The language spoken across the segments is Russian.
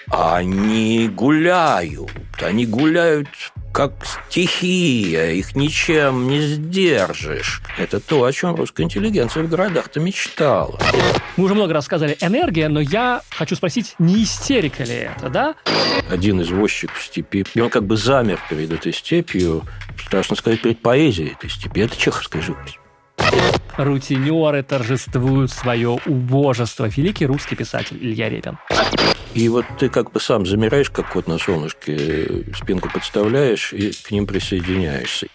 Они гуляют как стихия, их ничем не сдержишь. Это то, о чем русская интеллигенция в городах-то мечтала. Мы уже много раз сказали «энергия», но я хочу спросить, не истерика ли это, да? Один извозчик в степи, и он как бы замер перед этой степью, страшно сказать, перед поэзией этой степи. Это чеховская живопись. Рутинеры торжествуют свое убожество. Великий русский писатель Илья Репин. И вот ты как бы сам замираешь, как кот на солнышке, спинку подставляешь и к ним присоединяешься.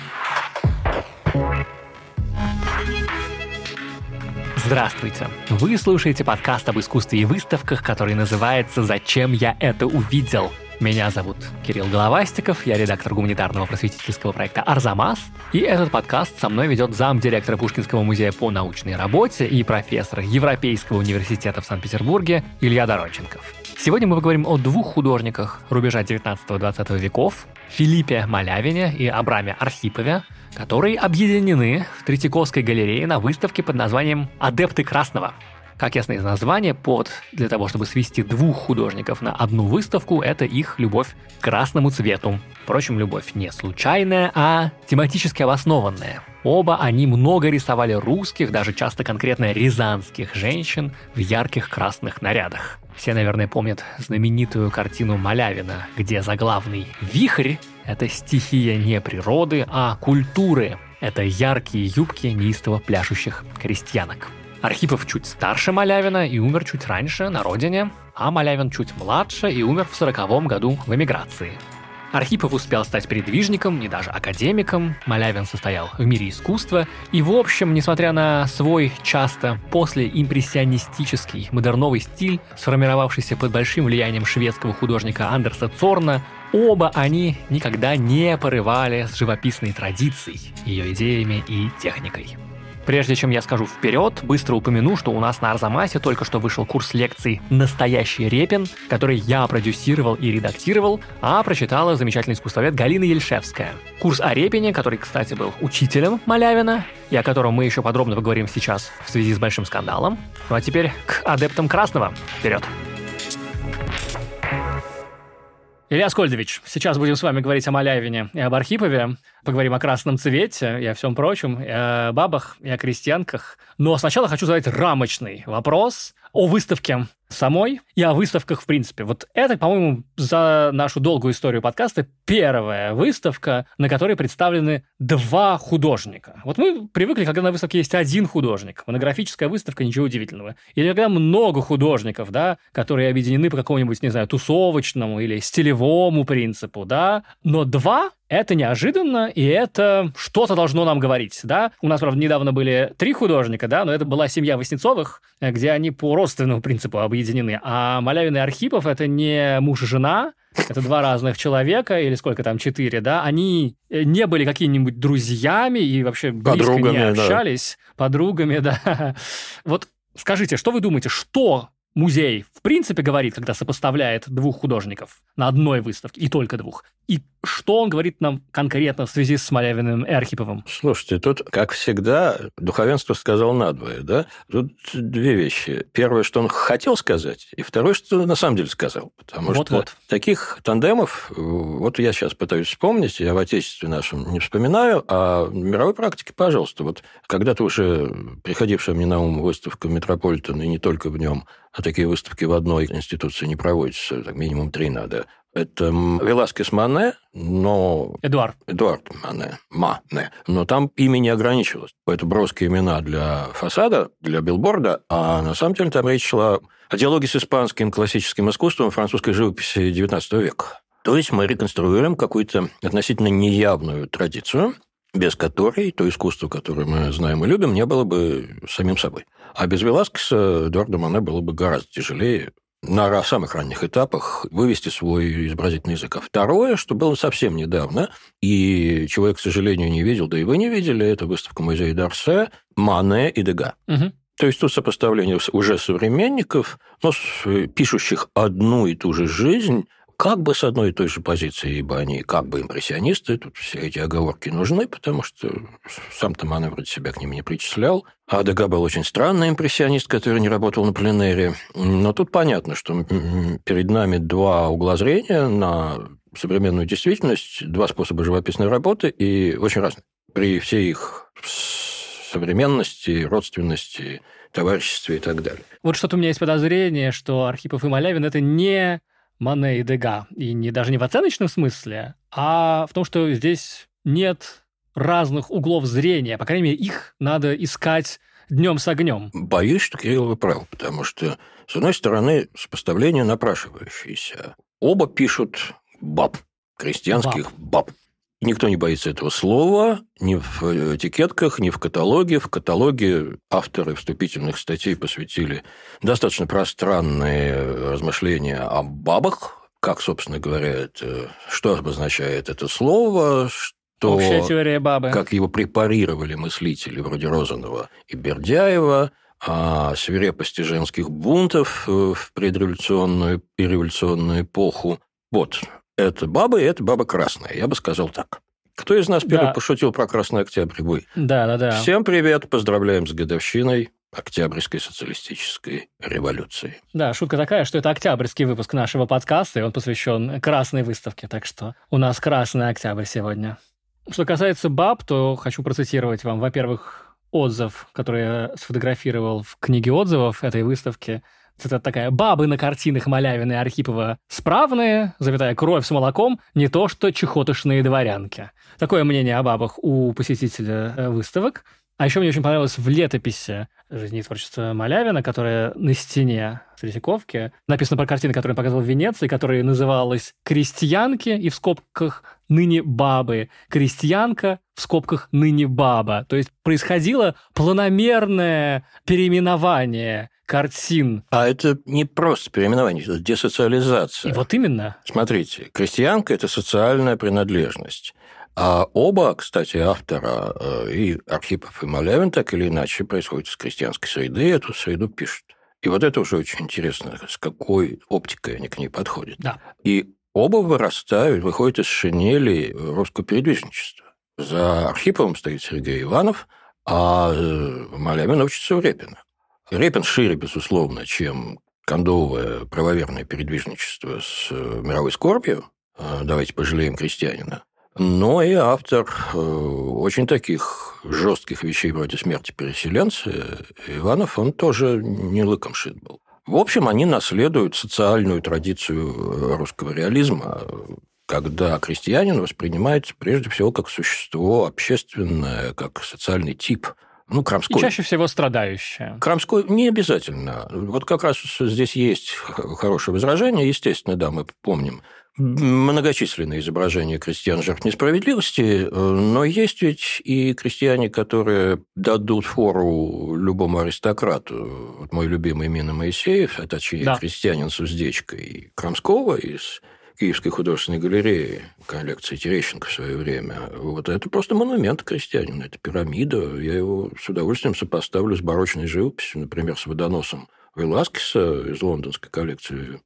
Здравствуйте! Вы слушаете подкаст об искусстве и выставках, который называется «Зачем я это увидел?». Меня зовут Кирилл Головастиков, я редактор гуманитарного просветительского проекта «Арзамас», и этот подкаст со мной ведет замдиректора Пушкинского музея по научной работе и профессор Европейского университета в Санкт-Петербурге Илья Доронченков. Сегодня мы поговорим о двух художниках рубежа 19-20 веков, Филиппе Малявине и Абраме Архипове, которые объединены в Третьяковской галерее на выставке под названием «Адепты Красного». Как ясно из названия, повод для того, чтобы свести двух художников на одну выставку, это их любовь к красному цвету. Впрочем, любовь не случайная, а тематически обоснованная. Оба они много рисовали русских, даже часто конкретно рязанских женщин в ярких красных нарядах. Все, наверное, помнят знаменитую картину Малявина, где заглавный «Вихрь» — это стихия не природы, а культуры. Это яркие юбки неистово пляшущих крестьянок. Архипов чуть старше Малявина и умер чуть раньше на родине, а Малявин чуть младше и умер в 40-м году в эмиграции. Архипов успел стать передвижником и даже академиком, Малявин состоял в мире искусства, и в общем, несмотря на свой часто послеимпрессионистический модерновый стиль, сформировавшийся под большим влиянием шведского художника Андерса Цорна, оба они никогда не порывали с живописной традицией, ее идеями и техникой. Прежде чем я скажу вперед, быстро упомяну, что у нас на Арзамасе только что вышел курс лекций «Настоящий Репин», который я продюсировал и редактировал, а прочитала замечательный искусствовед Галина Ельшевская. Курс о Репине, который, кстати, был учителем Малявина, и о котором мы еще подробно поговорим сейчас в связи с большим скандалом. Ну а теперь к адептам Красного. Вперед! Илья Аскольдович, сейчас будем с вами говорить о Малявине и об Архипове. Поговорим о красном цвете и о всем прочем, и о бабах, и о крестьянках. Но сначала хочу задать рамочный вопрос о выставке самой и о выставках в принципе. Вот это, по-моему, за нашу долгую историю подкаста первая выставка, на которой представлены два художника. Вот мы привыкли, когда на выставке есть один художник. Монографическая выставка, ничего удивительного. Или когда много художников, да, которые объединены по какому-нибудь, не знаю, тусовочному или стилевому принципу, да. Но два — это неожиданно, и это что-то должно нам говорить, да. У нас, правда, недавно были 3 художника, да, но это была семья Васнецовых, где они по родственному принципу объединены. А Малявин и Архипов — это не муж и жена, это 2 разных человека, или сколько там, 4, да. Они не были какими-нибудь друзьями и вообще близко не общались. Да. Подругами, да. Вот скажите, что вы думаете, что музей в принципе говорит, когда сопоставляет 2 художников на одной выставке, и только 2? И что он говорит нам конкретно в связи с Малявиным и Архиповым? Слушайте, тут, как всегда, духовенство сказал надвое, да? Тут 2 вещи. Первое, что он хотел сказать, и второе, что на самом деле сказал. Потому что таких тандемов, вот я сейчас пытаюсь вспомнить, я в отечестве нашем не вспоминаю, а в мировой практике, пожалуйста, вот когда-то уже приходившая мне на ум выставка Метрополитена, и не только в нем, а такие выставки в одной институции не проводятся, так минимум 3 надо. Это Веласкес Мане, но... Эдуард Мане. Но там имя не ограничивалось. Это броские имена для фасада, для билборда, а на самом деле там речь шла о диалоге с испанским классическим искусством французской живописи XIX века. То есть мы реконструируем какую-то относительно неявную традицию, без которой то искусство, которое мы знаем и любим, не было бы самим собой. А без Веласкеса Эдуарда Мане было бы гораздо тяжелее на самых ранних этапах вывести свой изобразительный язык. А второе, что было совсем недавно, и чего я, к сожалению, не видел, да и вы не видели, это выставка музея Дарсе «Мане и Дега». Угу. То есть тут сопоставление уже современников, но пишущих одну и ту же жизнь как бы с одной и той же позиции, ибо они как бы импрессионисты, тут все эти оговорки нужны, потому что сам-то Мане вроде себя к ним не причислял. А Дега был очень странный импрессионист, который не работал на пленэре. Но тут понятно, что перед нами два угла зрения на современную действительность, два способа живописной работы и очень разные. При всей их современности, родственности, товариществе и так далее. Вот что-то у меня есть подозрение, что Архипов и Малявин – это не Мане и Дега, и даже не в оценочном смысле, а в том, что здесь нет разных углов зрения. По крайней мере, их надо искать днем с огнем. Боюсь, что Кирилл вы прав, потому что, с одной стороны, сопоставление напрашивающееся. Оба пишут баб, крестьянских баб. Никто не боится этого слова ни в этикетках, ни в каталоге. В каталоге авторы вступительных статей посвятили достаточно пространные размышления о бабах, как, собственно говоря, что обозначает это слово, что, общая теория бабы, как его препарировали мыслители вроде Розанова и Бердяева, о свирепости женских бунтов в предреволюционную и революционную эпоху. Вот. Это баба, и это баба красная, я бы сказал так. Кто из нас первый пошутил про Красный Октябрь? Вы. Да. Всем привет, поздравляем с годовщиной Октябрьской социалистической революции. Да, шутка такая, что это октябрьский выпуск нашего подкаста, и он посвящен Красной выставке, так что у нас Красный Октябрь сегодня. Что касается баб, то хочу процитировать вам, во-первых, отзыв, который я сфотографировал в книге отзывов этой выставки. Цитата такая: «Бабы на картинах Малявина и Архипова справные, запятая, кровь с молоком, не то что чехотошные дворянки». Такое мнение о бабах у посетителя выставок. А еще мне очень понравилось в летописи жизни и творчества Малявина, которая на стене Третьяковки, написано про картины, которые он показывал в Венеции, которая называлась «Крестьянки» и в скобках «ныне бабы», «Крестьянка» в скобках «ныне баба». То есть происходило планомерное переименование картин. А это не просто переименование, это десоциализация. И вот именно. Смотрите, крестьянка – это социальная принадлежность. А оба, кстати, автора, и Архипов, и Малявин, так или иначе, происходят из крестьянской среды, эту среду пишут. И вот это уже очень интересно, с какой оптикой они к ней подходят. Да. И оба вырастают, выходят из шинели русского передвижничества. За Архиповым стоит Сергей Иванов, а Малявин учится у Репина. Репин шире, безусловно, чем кондовое правоверное передвижничество с мировой скорбью. Давайте пожалеем крестьянина. Но и автор очень таких жестких вещей вроде смерти переселенца. Иванов, он тоже не лыком шит был. В общем, они наследуют социальную традицию русского реализма, когда крестьянин воспринимается прежде всего как существо общественное, как социальный тип. Крамской. И чаще всего страдающее. Крамской не обязательно. Вот как раз здесь есть хорошее возражение. Естественно, да, мы помним многочисленные изображения крестьян жертв несправедливости, но есть ведь и крестьяне, которые дадут фору любому аристократу. Вот мой любимый Мина Моисеев, это крестьянин с уздечкой Крамского из Киевской художественной галереи, коллекции Терещенко в свое время. Вот это просто монумент крестьянина, это пирамида. Я его с удовольствием сопоставлю с барочной живописью, например, с водоносом Веласкеса из лондонской коллекции.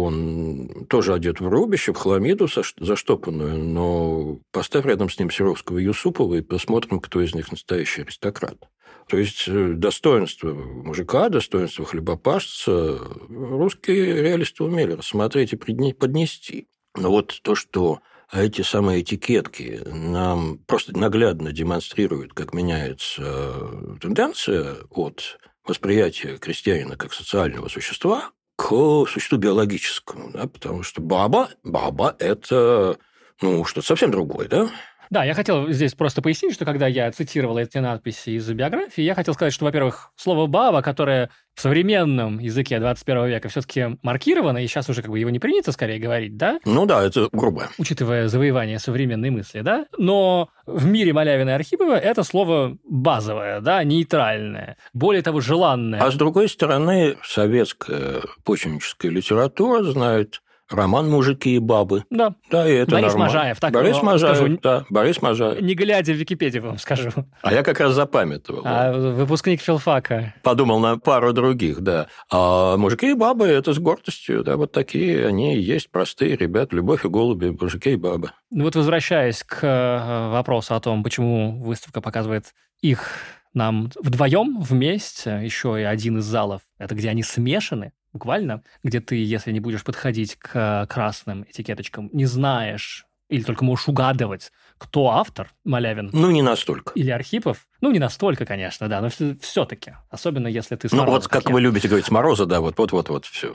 Он тоже одет в рубище, в хламиду заштопанную, но поставь рядом с ним Серовского и Юсупова и посмотрим, кто из них настоящий аристократ. То есть достоинство мужика, достоинство хлебопашца русские реалисты умели рассмотреть и поднести. Но вот то, что эти самые этикетки нам просто наглядно демонстрируют, как меняется тенденция от восприятия крестьянина как социального существа к существу биологическому, да, потому что баба – это что-то совсем другое, да? Да, я хотел здесь просто пояснить, что когда я цитировал эти надписи из биографии, я хотел сказать, что, во-первых, слово «баба», которое в современном языке 21 века все-таки маркировано, и сейчас уже его не принято скорее говорить, да? Да, это грубо. Учитывая завоевание современной мысли, да? Но в мире Малявина и Архипова это слово базовое, да, нейтральное, более того, желанное. А с другой стороны, советская почвенническая литература знает роман «Мужики и бабы». Да. Да, и это Борис нормально. Можаев. Так Борис Можаев, скажу, да, Борис Можаев. Не глядя в Википедию вам скажу. А я как раз запамятовал. Выпускник филфака. Подумал на пару других, да. А «Мужики и бабы» – это с гордостью, да, вот такие они и есть, простые ребята, любовь и голуби, мужики и бабы. Ну вот возвращаясь к вопросу о том, почему выставка показывает их нам вдвоем, вместе, еще и один из залов, это где они смешаны, буквально, где ты, если не будешь подходить к красным этикеточкам, не знаешь или только можешь угадывать, кто автор, Малявин. Ну, не настолько. Или Архипов. Ну, не настолько, конечно, да, но все-таки. Особенно, если ты с Ну, Мороза, вот как вы любите говорить, с Мороза, да, вот все.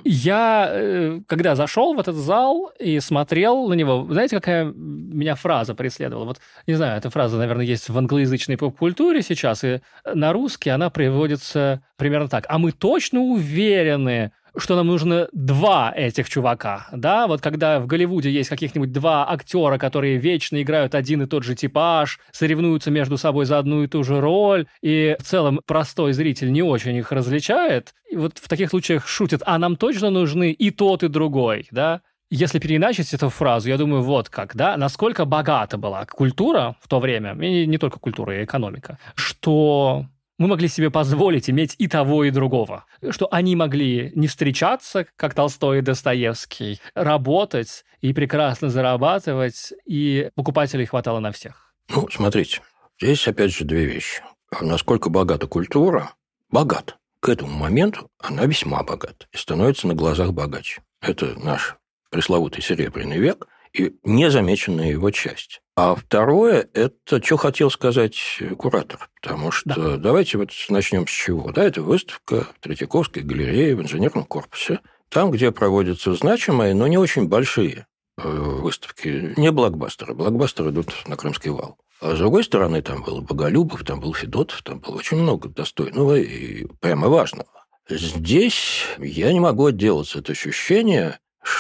Я, когда зашел в этот зал и смотрел на него, знаете, какая меня фраза преследовала? Вот, не знаю, эта фраза, наверное, есть в англоязычной поп-культуре сейчас, и на русский она приводится примерно так. А мы точно уверены, что нам нужно два этих чувака, да, вот когда в Голливуде есть каких-нибудь два актера, которые вечно играют один и тот же типаж, соревнуются между собой за одну и ту же роль, и в целом простой зритель не очень их различает, и вот в таких случаях шутят, а нам точно нужны и тот, и другой, да. Если переиначить эту фразу, я думаю, вот как, да, насколько богата была культура в то время, и не только культура, и экономика, что мы могли себе позволить иметь и того, и другого. Что они могли не встречаться, как Толстой и Достоевский, работать и прекрасно зарабатывать, и покупателей хватало на всех. Ну, смотрите, здесь опять же две вещи. Насколько богата культура? Богата. К этому моменту она весьма богата и становится на глазах богаче. Это наш пресловутый Серебряный век и незамеченная его часть. А второе, это что хотел сказать куратор. Потому что давайте вот начнем с чего. Да, это выставка Третьяковской галереи в инженерном корпусе. Там, где проводятся значимые, но не очень большие выставки. Не блокбастеры. Блокбастеры идут на Крымский вал. А с другой стороны, там был Боголюбов, там был Федотов, там было очень много достойного и прямо важного. Здесь я не могу отделаться от ощущения,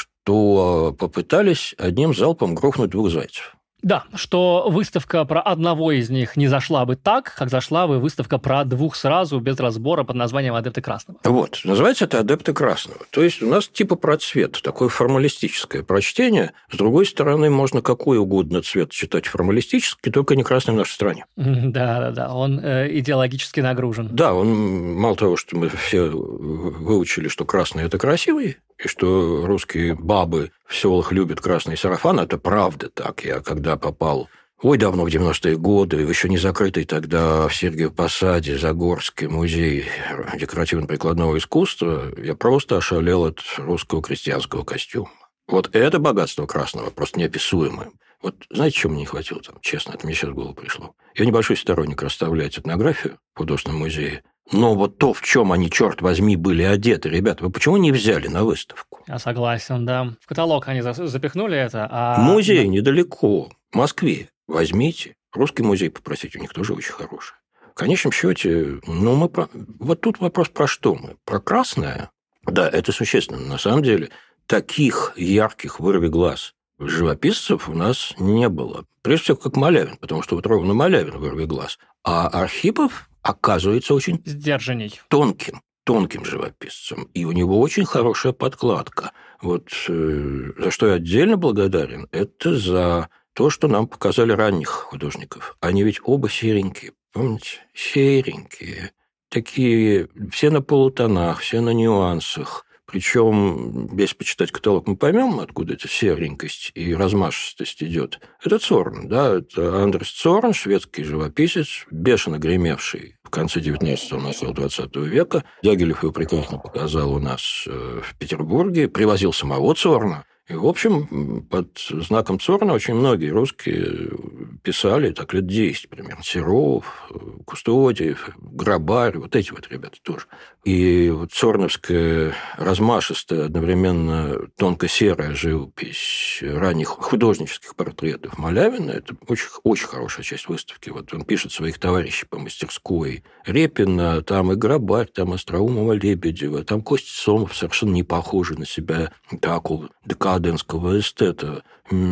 что попытались одним залпом грохнуть двух зайцев. Да, что выставка про одного из них не зашла бы так, как зашла бы выставка про двух сразу, без разбора, под названием «Адепты Красного». Вот, называется это «Адепты Красного». То есть у нас типа про цвет, такое формалистическое прочтение. С другой стороны, можно какой угодно цвет читать формалистически, только не красный в нашей стране. Да, он идеологически нагружен. Да, он, мало того, что мы все выучили, что красный – это красивый, и что русские бабы в селах любят красный сарафан, это правда так. Я когда попал, давно, в 90-е годы, еще не закрытый тогда в Сергиевом Посаде Загорский музей декоративно-прикладного искусства, я просто ошалел от русского крестьянского костюма. Вот это богатство красного, просто неописуемое. Вот знаете, чего мне не хватило там? Честно, это мне сейчас в голову пришло. Я небольшой сторонник расставлять этнографию в художественном музее, но вот то, в чем они, черт возьми, были одеты, ребята, вы почему не взяли на выставку? Я согласен, да. В каталог они запихнули это, а... Музей недалеко, в Москве. Возьмите. Русский музей попросите, у них тоже очень хороший. В конечном счете, вот тут вопрос про что мы? Про красное? Да, это существенно. На самом деле, таких ярких вырви глаз живописцев у нас не было. Прежде всего, как Малявин, потому что вот ровно Малявин вырви глаз. А Архипов оказывается очень сдержанней, тонким живописцем. И у него очень хорошая подкладка. Вот за что я отдельно благодарен, это за то, что нам показали ранних художников. Они ведь оба серенькие, помните? Серенькие. Такие, все на полутонах, все на нюансах. Причем, если почитать каталог, мы поймем, откуда эта серенькость и размашистость идет. Это Цорн, да, это Андрес Цорн, шведский живописец, бешено гремевший в конце 19-го, начало 20 века. Дягилев его прекрасно показал у нас в Петербурге, привозил самого Цорна. И, в общем, под знаком Цорна очень многие русские писали, так лет 10 примерно. Серов, Кустодиев, Грабарь, вот эти вот ребята тоже. И вот цорновская размашистая, одновременно тонко-серая живопись ранних художнических портретов Малявина – это очень, очень хорошая часть выставки. Вот он пишет своих товарищей по мастерской. Репина, там и Грабарь, там Остроумова, Лебедева, там Костя Сомов совершенно не похожий на себя такого декадентского эстета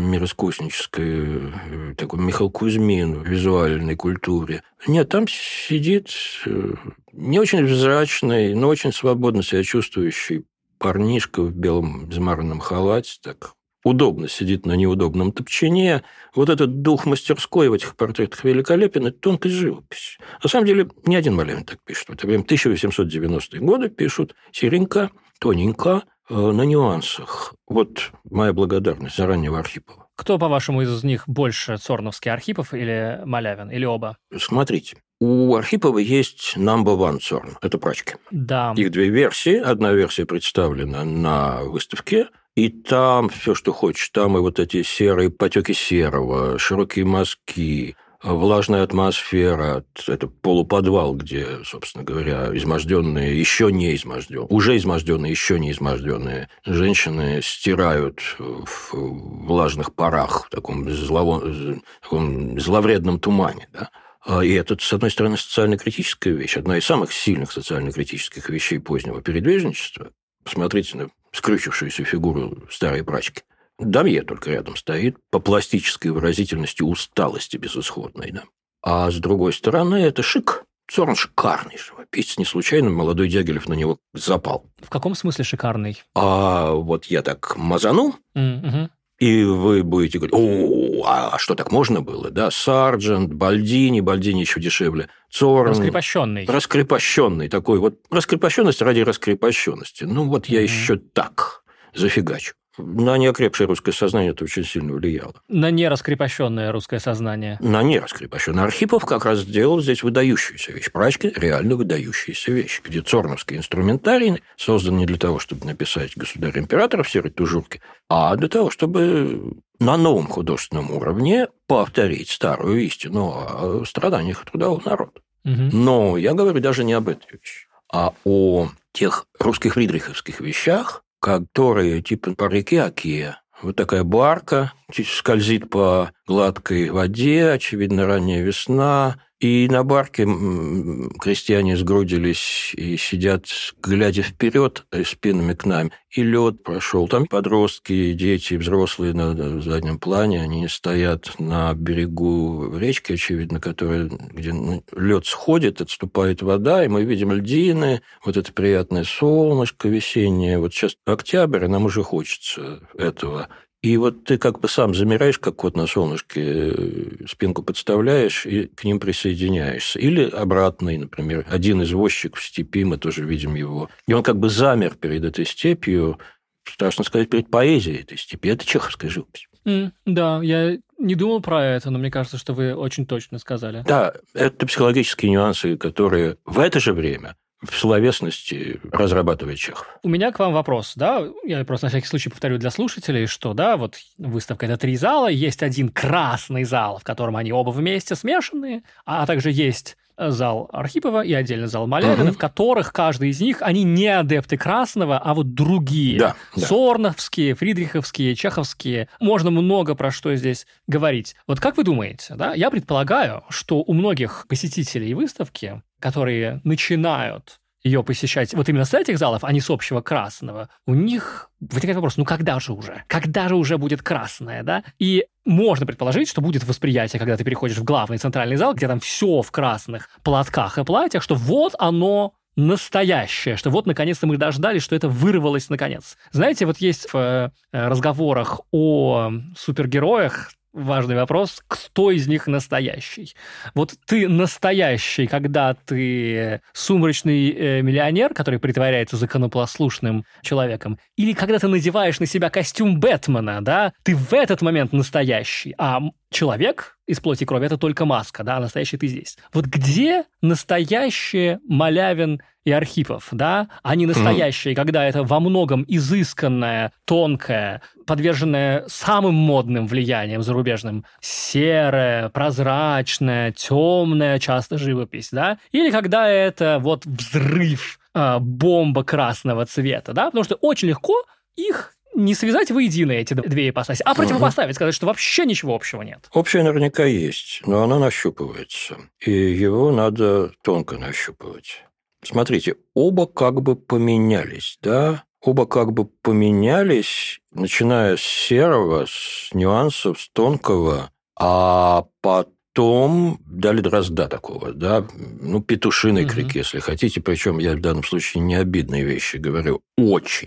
мироискуснической, такой Михаил Кузьмин в визуальной культуре. Нет, там сидит не очень взрачный, но очень свободно себя чувствующий парнишка в белом измаранном халате, так удобно сидит на неудобном топчине. Вот этот дух мастерской в этих портретах великолепен, это тонкость живописи. На самом деле, ни один Малявин так пишет. В это время 1890-е годы пишут серенько, тоненько, на нюансах. Вот моя благодарность за раннего Архипова. Кто, по-вашему, из них больше Цорновский, Архипов или Малявин, или оба? Смотрите, у Архипова есть number one Цорн. Это прачки. Да. Их две версии. Одна версия представлена на выставке, и там все, что хочешь. Там и вот эти серые потеки серого, широкие мазки, влажная атмосфера, это полуподвал, где, собственно говоря, изможденные, еще не изможденные, уже изможденные, еще не изможденные женщины стирают в влажных парах, в таком зловредном тумане, да? И это, с одной стороны, социально-критическая вещь, одна из самых сильных социально-критических вещей позднего передвижничества. Посмотрите на скрючившуюся фигуру старой прачки. Дамье только рядом стоит, по пластической выразительности усталости безысходной. Да? А с другой стороны, это шик. Цорн шикарный живописец. Не случайно молодой Дягилев на него запал. В каком смысле шикарный? А вот я так мазану, и вы будете говорить, а что, так можно было? Да? Сарджент, Бальдини еще дешевле. Цорн. Раскрепощенный такой. Вот раскрепощенность ради раскрепощенности. Ну, вот я еще так зафигачу. На неокрепшее русское сознание это очень сильно влияло. На нераскрепощенное русское сознание. На нераскрепощенное. Архипов как раз сделал здесь выдающуюся вещь. Прачки – реально выдающаяся вещь, где цорновский инструментарий создан не для того, чтобы написать государя-императора в серой тужурке, а для того, чтобы на новом художественном уровне повторить старую истину о страданиях трудового народа. Но я говорю даже не об этой вещи, а о тех русских фридриховских вещах, которые типа по реке Оке. Вот такая барка скользит по гладкой воде, очевидно, ранняя весна. И на барке крестьяне сгрудились и сидят, глядя вперед, спинами к нам. И лед прошел. Там подростки, дети, взрослые на заднем плане. Они стоят на берегу речки, очевидно, где лед сходит, отступает вода, и мы видим льдины, вот это приятное солнышко весеннее. Вот сейчас октябрь, и нам уже хочется этого. И вот ты как бы сам замираешь, как кот на солнышке, спинку подставляешь и к ним присоединяешься. Или обратный, например, один извозчик в степи, мы тоже видим его. И он как бы замер перед этой степью, страшно сказать, перед поэзией этой степи. Это чеховская живопись. Да, я не думал про это, но мне кажется, что вы очень точно сказали. Да, это психологические нюансы, которые в это же время в словесности разрабатывает Чехов. У меня к вам вопрос, да, я просто на всякий случай повторю для слушателей, что, да, вот выставка – это 3 зала, есть один красный зал, в котором они оба вместе смешанные, а также есть зал Архипова и отдельно зал Малявина, в которых каждый из них, они не адепты красного, а вот другие. Да. Цорновские, фридриховские, чеховские. Можно много про что здесь говорить. Вот как вы думаете, да? Я предполагаю, что у многих посетителей выставки, которые начинают ее посещать вот именно с этих залов, а не с общего красного, у них возникает вопрос, когда же уже? Когда же уже будет красное, да? И можно предположить, что будет восприятие, когда ты переходишь в главный центральный зал, где там все в красных платках и платьях, что вот оно настоящее, что вот наконец-то мы дождались, что это вырвалось наконец. Знаете, вот есть в разговорах о супергероях важный вопрос, кто из них настоящий. Вот ты настоящий, когда ты сумрачный миллионер, который притворяется законопослушным человеком, или когда ты надеваешь на себя костюм Бэтмена, да, ты в этот момент настоящий, а человек из плоти и крови – это только маска, да, а настоящий ты здесь. Вот где настоящие Малявин и Архипов, да? Они настоящие, когда это во многом изысканное, тонкое, подверженное самым модным влияниям зарубежным, серая, прозрачная, темная часто живопись, да? Или когда это вот взрыв, бомба красного цвета, да? Потому что очень легко их не связать воедино эти две ипостаси, а противопоставить, сказать, что вообще ничего общего нет. Общее наверняка есть, но оно нащупывается, и его надо тонко нащупывать. Смотрите, оба как бы поменялись, да? Оба как бы поменялись, начиная с серого, с нюансов, с тонкого, а потом дали дрозда такого, да? Петушиный крик, если хотите, причем я в данном случае не обидные вещи говорю, очень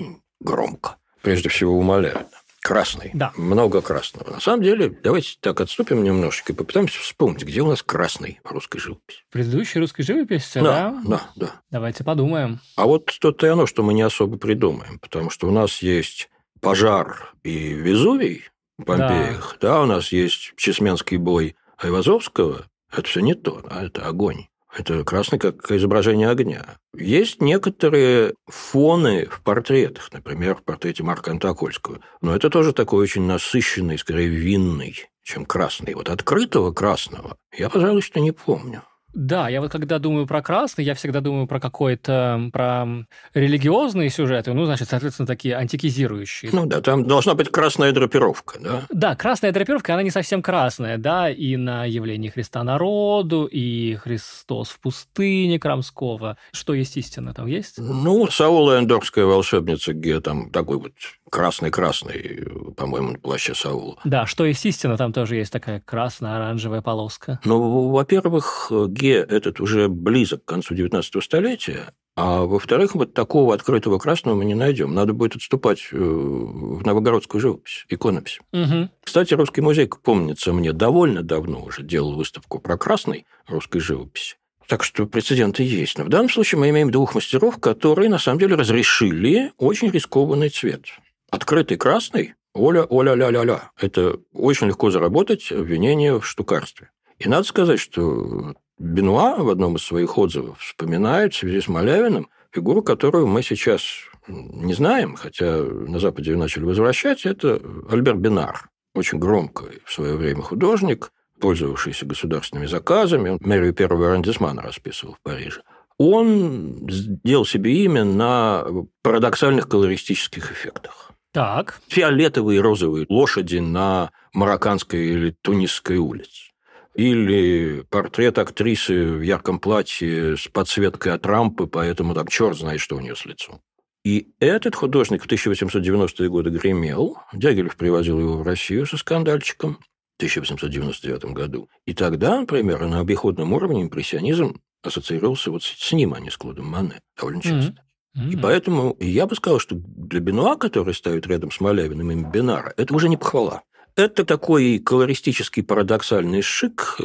громко. Прежде всего умоляют. Красный. Да. Много красного. На самом деле, давайте так отступим немножечко и попытаемся вспомнить, где у нас красный в русской живописи. В предыдущей русской живописи, да? Да. Давайте подумаем. А вот то-то и оно, что мы не особо придумаем, потому что у нас есть пожар и Везувий в Помпеях, да, у нас есть Чесменский бой Айвазовского. Это все не то, да, это огонь. Это красный как изображение огня. Есть некоторые фоны в портретах, например, в портрете Марка Антокольского. Но это тоже такой очень насыщенный, скорее винный, чем красный. Вот открытого красного я, пожалуй, что не помню. Да, я вот когда думаю про красный, я всегда думаю про про религиозные сюжеты, значит, соответственно, такие антикизирующие. Да, там должна быть красная драпировка, да? Да, красная драпировка, она не совсем красная, да, и на явлении Христа народу, и Христос в пустыне Крамского. Что есть истина, там есть? Саула Эндорфская волшебница, где там такой вот красный-красный, по-моему, на плаще Саула. Да, что есть истина, там тоже есть такая красно-оранжевая полоска. Во-первых, Ге этот уже близок к концу 19 столетия, а во-вторых, вот такого открытого красного мы не найдем. Надо будет отступать в новогородскую живопись, иконопись. Угу. Кстати, Русский музей, помнится мне, довольно давно уже делал выставку про красный русской живописи. Так что прецеденты есть. Но в данном случае мы имеем двух мастеров, которые, на самом деле, разрешили очень рискованный цвет. Открытый красный – оля-ля-ля-ля-ля. Это очень легко заработать обвинение в штукарстве. И надо сказать, что Бенуа в одном из своих отзывов вспоминает в связи с Малявиным фигуру, которую мы сейчас не знаем, хотя на Западе ее начали возвращать, это Альбер Бенар. Очень громкий в свое время художник, пользовавшийся государственными заказами. Он мэрию первого аррondissement расписывал в Париже. Он сделал себе имя на парадоксальных колористических эффектах. Так. Фиолетовые и розовые лошади на марокканской или тунисской улице. Или портрет актрисы в ярком платье с подсветкой от рампы, поэтому там черт знает, что у нее с лицом. И этот художник в 1890-е годы гремел. Дягилев привозил его в Россию со скандальчиком в 1899 году. И тогда, например, на обиходном уровне импрессионизм ассоциировался вот с ним, а не с Клодом Мане. Довольно часто. И поэтому я бы сказал, что для Бенуа, который ставит рядом с Малявиным имя Бенара, это уже не похвала. Это такой колористический парадоксальный шик,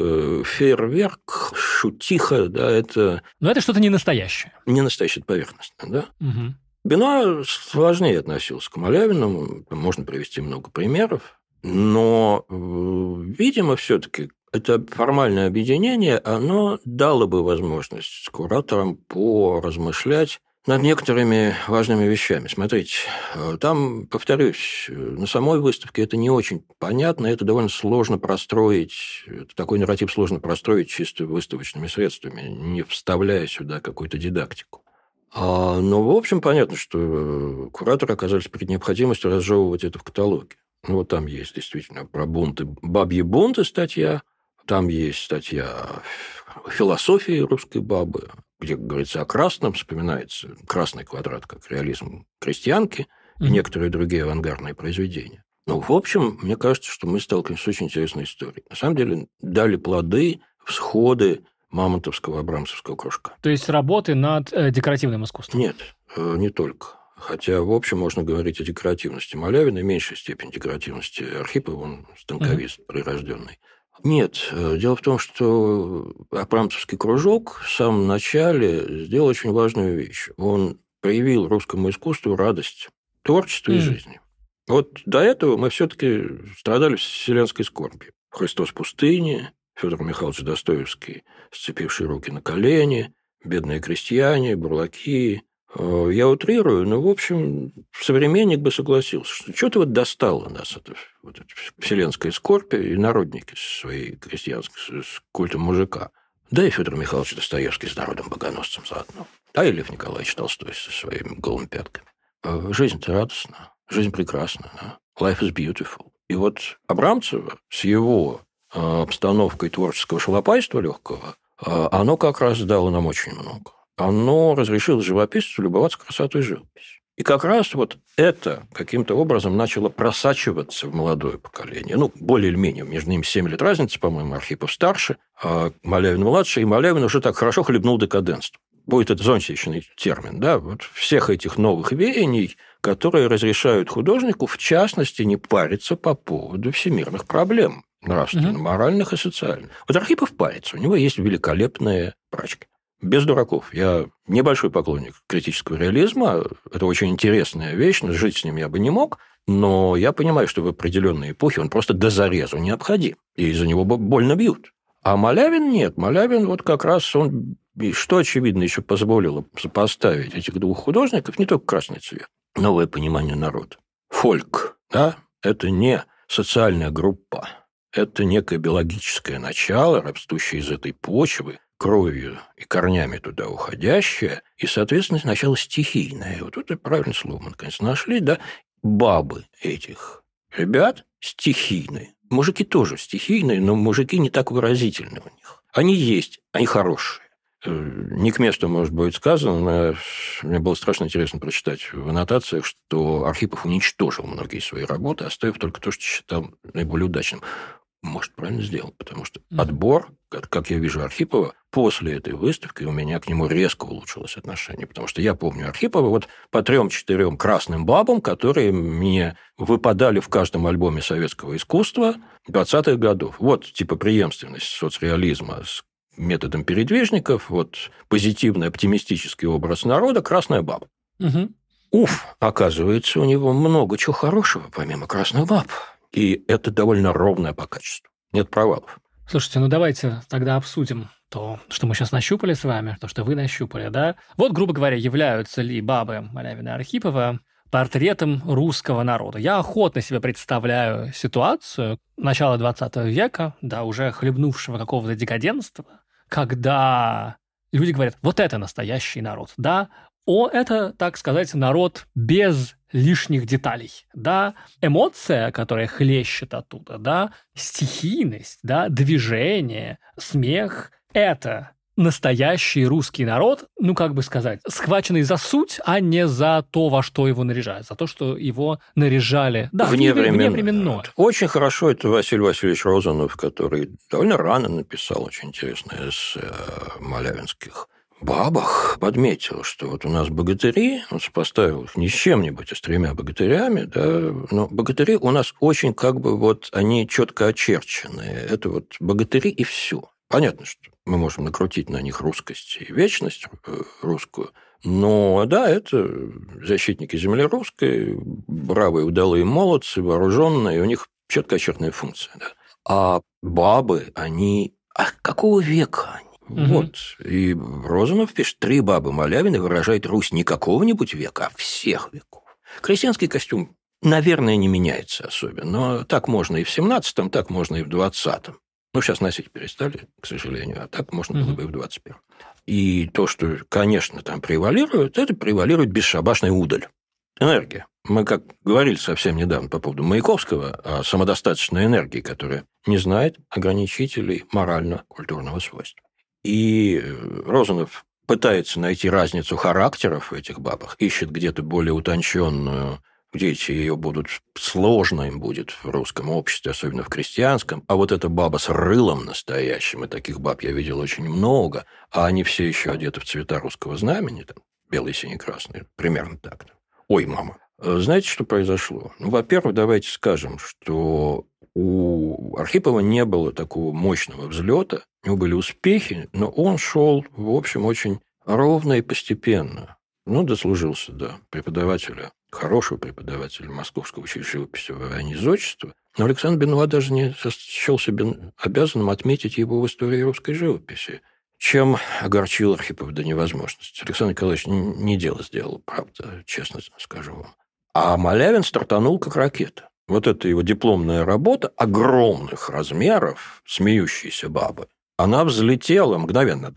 фейерверк, шутиха, да, это... Но это что-то не настоящее. Не настоящее, это поверхностное, да? Угу. Бенуа сложнее относился к Малявину, можно привести много примеров, но, видимо, все-таки это формальное объединение, оно дало бы возможность кураторам поразмышлять над некоторыми важными вещами. Смотрите, там, повторюсь, на самой выставке это не очень понятно, это довольно сложно простроить, такой нарратив сложно простроить чисто выставочными средствами, не вставляя сюда какую-то дидактику. Но, в общем, понятно, что кураторы оказались перед необходимостью разжевывать это в каталоге. Вот там есть действительно про бунты, бабьи бунты статья, там есть статья о философии русской бабы, где говорится о красном, вспоминается «Красный квадрат» как реализм крестьянки и некоторые другие авангардные произведения. В общем, мне кажется, что мы сталкиваемся с очень интересной историей. На самом деле дали плоды всходы мамонтовского, абрамсовского кружка. То есть работы над декоративным искусством? Нет, не только. Хотя, в общем, можно говорить о декоративности Малявина и меньшей степени декоративности Архипова, он станковист прирожденный. Нет, дело в том, что абрамсовский кружок в самом начале сделал очень важную вещь. Он привил русскому искусству радость творчества и жизни. Вот до этого мы все-таки страдали вселенской скорбью. «Христос в пустыне», Федор Михайлович Достоевский, сцепивший руки на колени, бедные крестьяне, бурлаки. Я утрирую, но, в общем, современник бы согласился, что что-то вот достало нас, эта вселенская скорбь и народники со своей крестьянской, с культом мужика. Да и Федор Михайлович Достоевский с народом-богоносцем заодно. Да и Лев Николаевич Толстой со своими голыми пятками. Жизнь-то радостна, жизнь прекрасна. Да? Life is beautiful. И вот Абрамцева с его обстановкой творческого шалопайства легкого, оно как раз дало нам очень много. Оно разрешило живописцу любоваться красотой живописи. И как раз вот это каким-то образом начало просачиваться в молодое поколение. Более или менее. Между ними 7 лет разницы, по-моему, Архипов старше, а Малявин младше, и Малявин уже так хорошо хлебнул декаденство. Будет это зонтичный термин, да? Вот всех этих новых веяний, которые разрешают художнику, в частности, не париться по поводу всемирных проблем, нравственно-моральных и социальных. Вот Архипов парится, у него есть великолепные прачки. Без дураков. Я небольшой поклонник критического реализма. Это очень интересная вещь, но жить с ним я бы не мог. Но я понимаю, что в определенной эпохе он просто до зарезу необходим. И из-за него больно бьют. А Малявин нет. Малявин вот как раз он, что очевидно, еще позволило сопоставить этих двух художников, не только красный цвет, новое понимание народа. Фольк, да, это не социальная группа. Это некое биологическое начало, растущее из этой почвы, кровью и корнями туда уходящее, и, соответственно, начало стихийное. Вот это правильное слово мы, наконец, нашли, да? Бабы этих ребят стихийные. Мужики тоже стихийные, но мужики не так выразительны у них. Они есть, они хорошие. Не к месту, может быть, сказано, но мне было страшно интересно прочитать в аннотациях, что Архипов уничтожил многие свои работы, оставив только то, что считал наиболее удачным. Может, правильно сделал, потому что отбор, как я вижу Архипова, после этой выставки у меня к нему резко улучшилось отношение, потому что я помню Архипова вот по 3-4 красным бабам, которые мне выпадали в каждом альбоме советского искусства 20-х годов. Вот типа преемственность соцреализма с методом передвижников, вот позитивный оптимистический образ народа, красная баба. Оказывается, у него много чего хорошего, помимо красных баб. И это довольно ровное по качеству. Нет провалов. Слушайте, давайте тогда обсудим то, что мы сейчас нащупали с вами, то, что вы нащупали, да? Вот, грубо говоря, являются ли бабы Малявина и Архипова портретом русского народа? Я охотно себе представляю ситуацию начала 20 века, да, уже хлебнувшего какого-то декаденства, когда люди говорят, вот это настоящий народ, да? Это, так сказать, народ без лишних деталей, да, эмоция, которая хлещет оттуда, да, стихийность, да, движение, смех – это настоящий русский народ, схваченный за суть, а не за то, во что его наряжают, за то, что его наряжали. Да, вневременно. Очень хорошо это Василий Васильевич Розанов, который довольно рано написал очень интересное эссе о малявинских бабах, подметил, что вот у нас богатыри, он сопоставил их не с чем-нибудь, а с 3 богатырями, да, но богатыри у нас очень они четко очерчены. Это вот богатыри и все. Понятно, что мы можем накрутить на них русскость и вечность русскую, но да, это защитники земли русской, бравые, удалые молодцы, вооруженные, у них четко очерченная функция. Да. А бабы, они... какого века они? Вот. И Розанов пишет, 3 бабы Малявины выражают Русь не какого-нибудь века, а всех веков. Крестьянский костюм, наверное, не меняется особенно, но так можно и в 17-м, так можно и в 20-м. Сейчас носить перестали, к сожалению, а так можно было бы и в 21-м. И то, что, конечно, там превалирует, это превалирует бесшабашная удаль. Энергия. Мы, как говорили совсем недавно по поводу Маяковского, о самодостаточной энергии, которая не знает ограничителей морально-культурного свойства. И Розанов пытается найти разницу характеров в этих бабах, ищет где-то более утонченную, где ее будут сложно им будет в русском обществе, особенно в крестьянском. А вот эта баба с рылом настоящим, и таких баб я видел очень много, а они все еще одеты в цвета русского знамени, там, белый, синий, красный, примерно так. Ой, мама. Знаете, что произошло? Во-первых, давайте скажем, что у Архипова не было такого мощного взлета, у него были успехи, но он шел, в общем, очень ровно и постепенно. Дослужился до преподавателя, хорошего преподавателя Московского училища живописи и зодчества. Но Александр Бенуа даже не счел себе обязанным отметить его в истории русской живописи, чем огорчил Архипова до невозможности. Александр Николаевич не дело сделал, правда, честно скажу вам. А Малявин стартанул как ракета. Вот эта его дипломная работа огромных размеров, смеющиеся бабы, она взлетела мгновенно.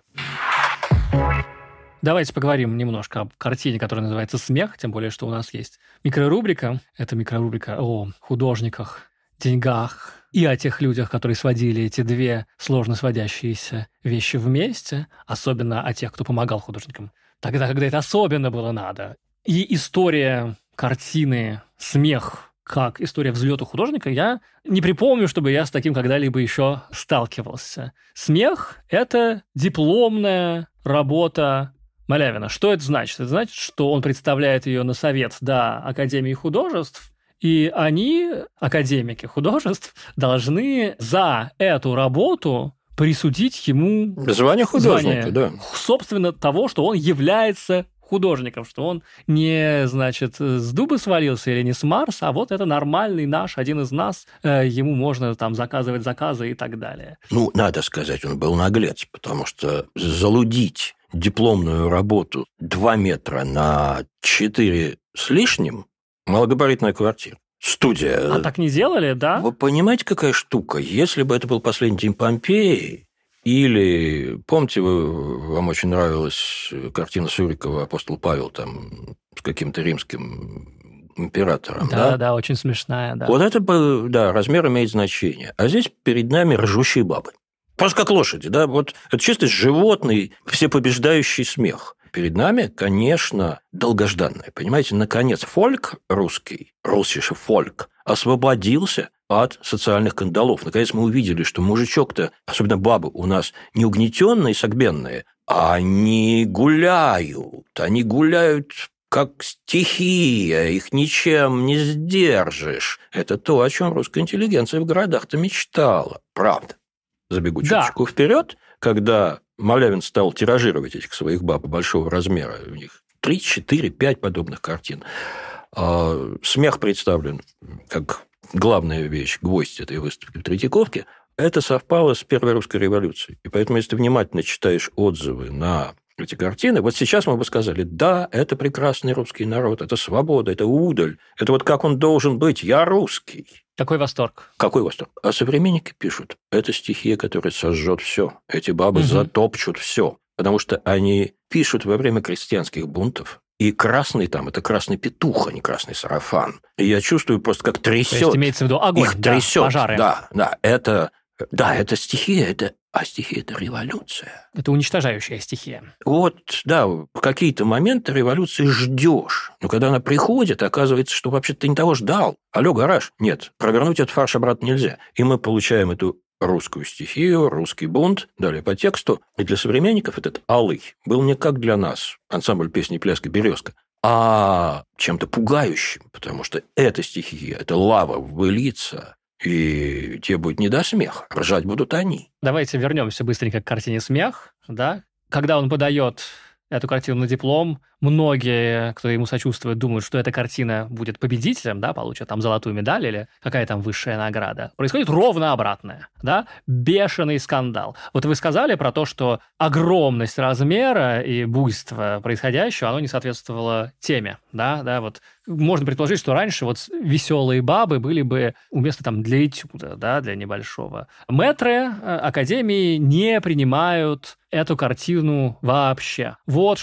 Давайте поговорим немножко об картине, которая называется «Смех», тем более, что у нас есть микрорубрика. Это микрорубрика о художниках, деньгах и о тех людях, которые сводили эти 2 сложно сводящиеся вещи вместе, особенно о тех, кто помогал художникам, тогда, когда это особенно было надо. И история картины «Смех» как история взлета художника, я не припомню, чтобы я с таким когда-либо еще сталкивался. «Смех» — это дипломная работа Малявина. Что это значит? Это значит, что он представляет ее на совет, Академии художеств, и они, академики художеств, должны за эту работу присудить ему звание художника, да. Собственно, того, что он является художником, что он не, с дуба свалился или не с Марса, а вот это нормальный наш, один из нас, ему можно там заказывать заказы и так далее. Надо сказать, он был наглец, потому что залудить дипломную работу 2 метра на 4 с лишним малогабаритная квартира. Студия. А так не делали, да? Вы понимаете, какая штука? Если бы это был последний день Помпеи, или, помните, вам очень нравилась картина Сурикова «Апостол Павел» там с каким-то римским императором, да? Да, очень смешная, да. Вот это бы, размер имеет значение. А здесь перед нами ржущие бабы. Просто как лошади, да? Вот это чисто животный, всепобеждающий смех. Перед нами, конечно, долгожданное. Понимаете, наконец, фольк русский, русский фольк, освободился от социальных кандалов. Наконец мы увидели, что мужичок-то, особенно бабы, у нас не угнетенные, согбенные, а они гуляют как стихия, их ничем не сдержишь. Это то, о чем русская интеллигенция в городах-то мечтала. Правда. Забегу чуточку вперед, когда Малявин стал тиражировать этих своих баб большого размера, у них 3, 4, 5 подобных картин. Смех представлен как главная вещь, гвоздь этой выставки в Третьяковке. Это совпало с Первой русской революцией. И поэтому, если ты внимательно читаешь отзывы на эти картины, вот сейчас мы бы сказали, да, это прекрасный русский народ, это свобода, это удаль, это вот как он должен быть, я русский. Какой восторг. Какой восторг. А современники пишут, это стихия, которая сожжет все. Эти бабы затопчут все. Потому что они пишут во время крестьянских бунтов. И красный там – это красный петух, а не красный сарафан. И я чувствую просто, как трясет. То есть имеется в виду огонь, их трясет. Пожары. Это стихия, а стихия – это революция. Это уничтожающая стихия. Вот, в какие-то моменты революции ждешь. Но когда она приходит, оказывается, что вообще-то ты не того ждал. Алло, гараж. Нет, провернуть этот фарш обратно нельзя. И мы получаем эту русскую стихию, русский бунт, далее по тексту. И для современников этот алый был не как для нас, ансамбль песни и пляски «Березка», а чем-то пугающим, потому что эта стихия, это лава выльется, и тебе будет не до смеха, ржать будут они. Давайте вернемся быстренько к картине «Смех». Да? Когда он подает эту картину на диплом, многие, кто ему сочувствует, думают, что эта картина будет победителем, получит там золотую медаль или какая там высшая награда. Происходит ровно обратное, бешеный скандал. Вот вы сказали про то, что огромность размера и буйство происходящего, оно не соответствовало теме, вот можно предположить, что раньше вот веселые бабы были бы уместны там для этюда, для небольшого. Мэтры академии не принимают эту картину вообще. Вот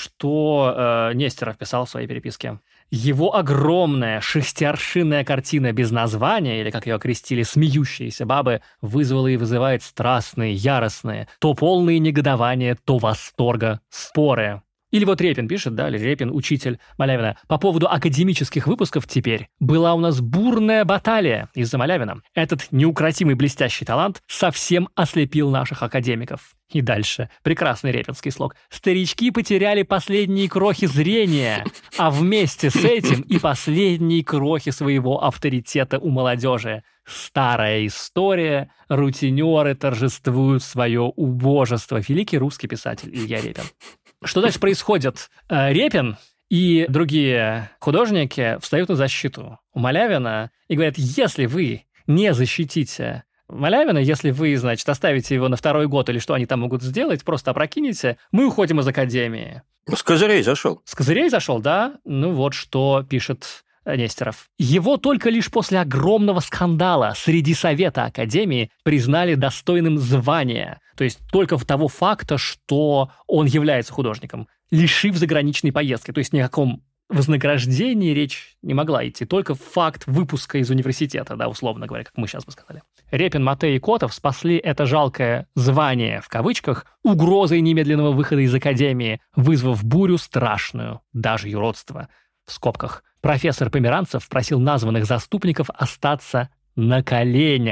что Нестеров писал в своей переписке. Его огромная шестиаршинная картина без названия, или, как ее окрестили, «Смеющиеся бабы», вызвала и вызывает страстные, яростные, то полные негодования, то восторга споры. Или вот Репин пишет, или Репин, учитель Малявина. По поводу академических выпусков теперь была у нас бурная баталия из-за Малявина. Этот неукротимый блестящий талант совсем ослепил наших академиков. И дальше. Прекрасный репинский слог. Старички потеряли последние крохи зрения, а вместе с этим и последние крохи своего авторитета у молодежи. Старая история, рутинеры торжествуют свое убожество. Великий русский писатель Илья Репин. Что дальше происходит? Репин и другие художники встают на защиту у Малявина и говорят, если вы не защитите Малявина, если вы, оставите его на 2-й год или что они там могут сделать, просто опрокинете, мы уходим из академии. С козырей зашел. С козырей зашел, да? Вот что пишет Нестеров. Его только лишь после огромного скандала среди Совета Академии признали достойным звания. То есть только в того факта, что он является художником, лишив заграничной поездки. То есть ни о каком вознаграждении речь не могла идти. Только факт выпуска из университета, условно говоря, как мы сейчас бы сказали. Репин, Матей и Котов спасли это жалкое «звание» в кавычках угрозой немедленного выхода из Академии, вызвав бурю страшную, даже юродство. В скобках. Профессор Померанцев просил названных заступников остаться на коленях,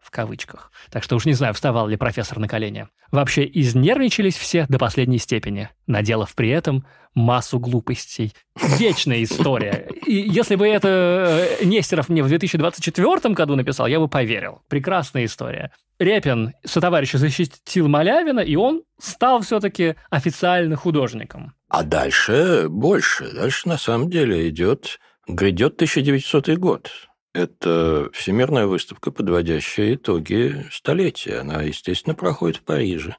в кавычках. Так что уж не знаю, вставал ли профессор на колени. Вообще изнервничались все до последней степени, наделав при этом массу глупостей. Вечная история. И если бы это Нестеров мне в 2024 году написал, я бы поверил. Прекрасная история. Репин сотоварища защитил Малявина, и он стал все-таки официально художником. А дальше больше. Дальше на самом деле грядет 1900 год. Это всемирная выставка, подводящая итоги столетия. Она, естественно, проходит в Париже.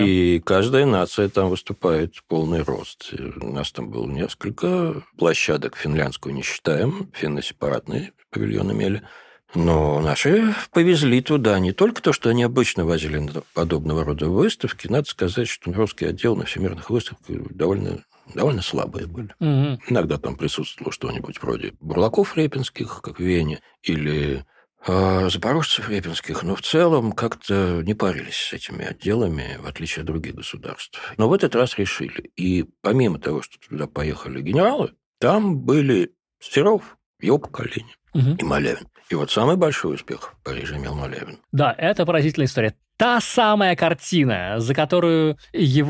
И каждая нация там выступает в полный рост. У нас там было несколько площадок, финляндскую не считаем, финно-сепаратные павильоны имели. Но наши повезли туда не только то, что они обычно возили на подобного рода выставки. Надо сказать, что русский отдел на всемирных выставках довольно слабые были. Угу. Иногда там присутствовало что-нибудь вроде бурлаков репинских, как в Вене, или запорожцев репинских, но в целом как-то не парились с этими отделами, в отличие от других государств. Но в этот раз решили. И помимо того, что туда поехали генералы, там были Серов, его поколение, и Малявин. И вот самый большой успех в Париже имел Малявин. Да, это поразительная история. Та самая картина, за которую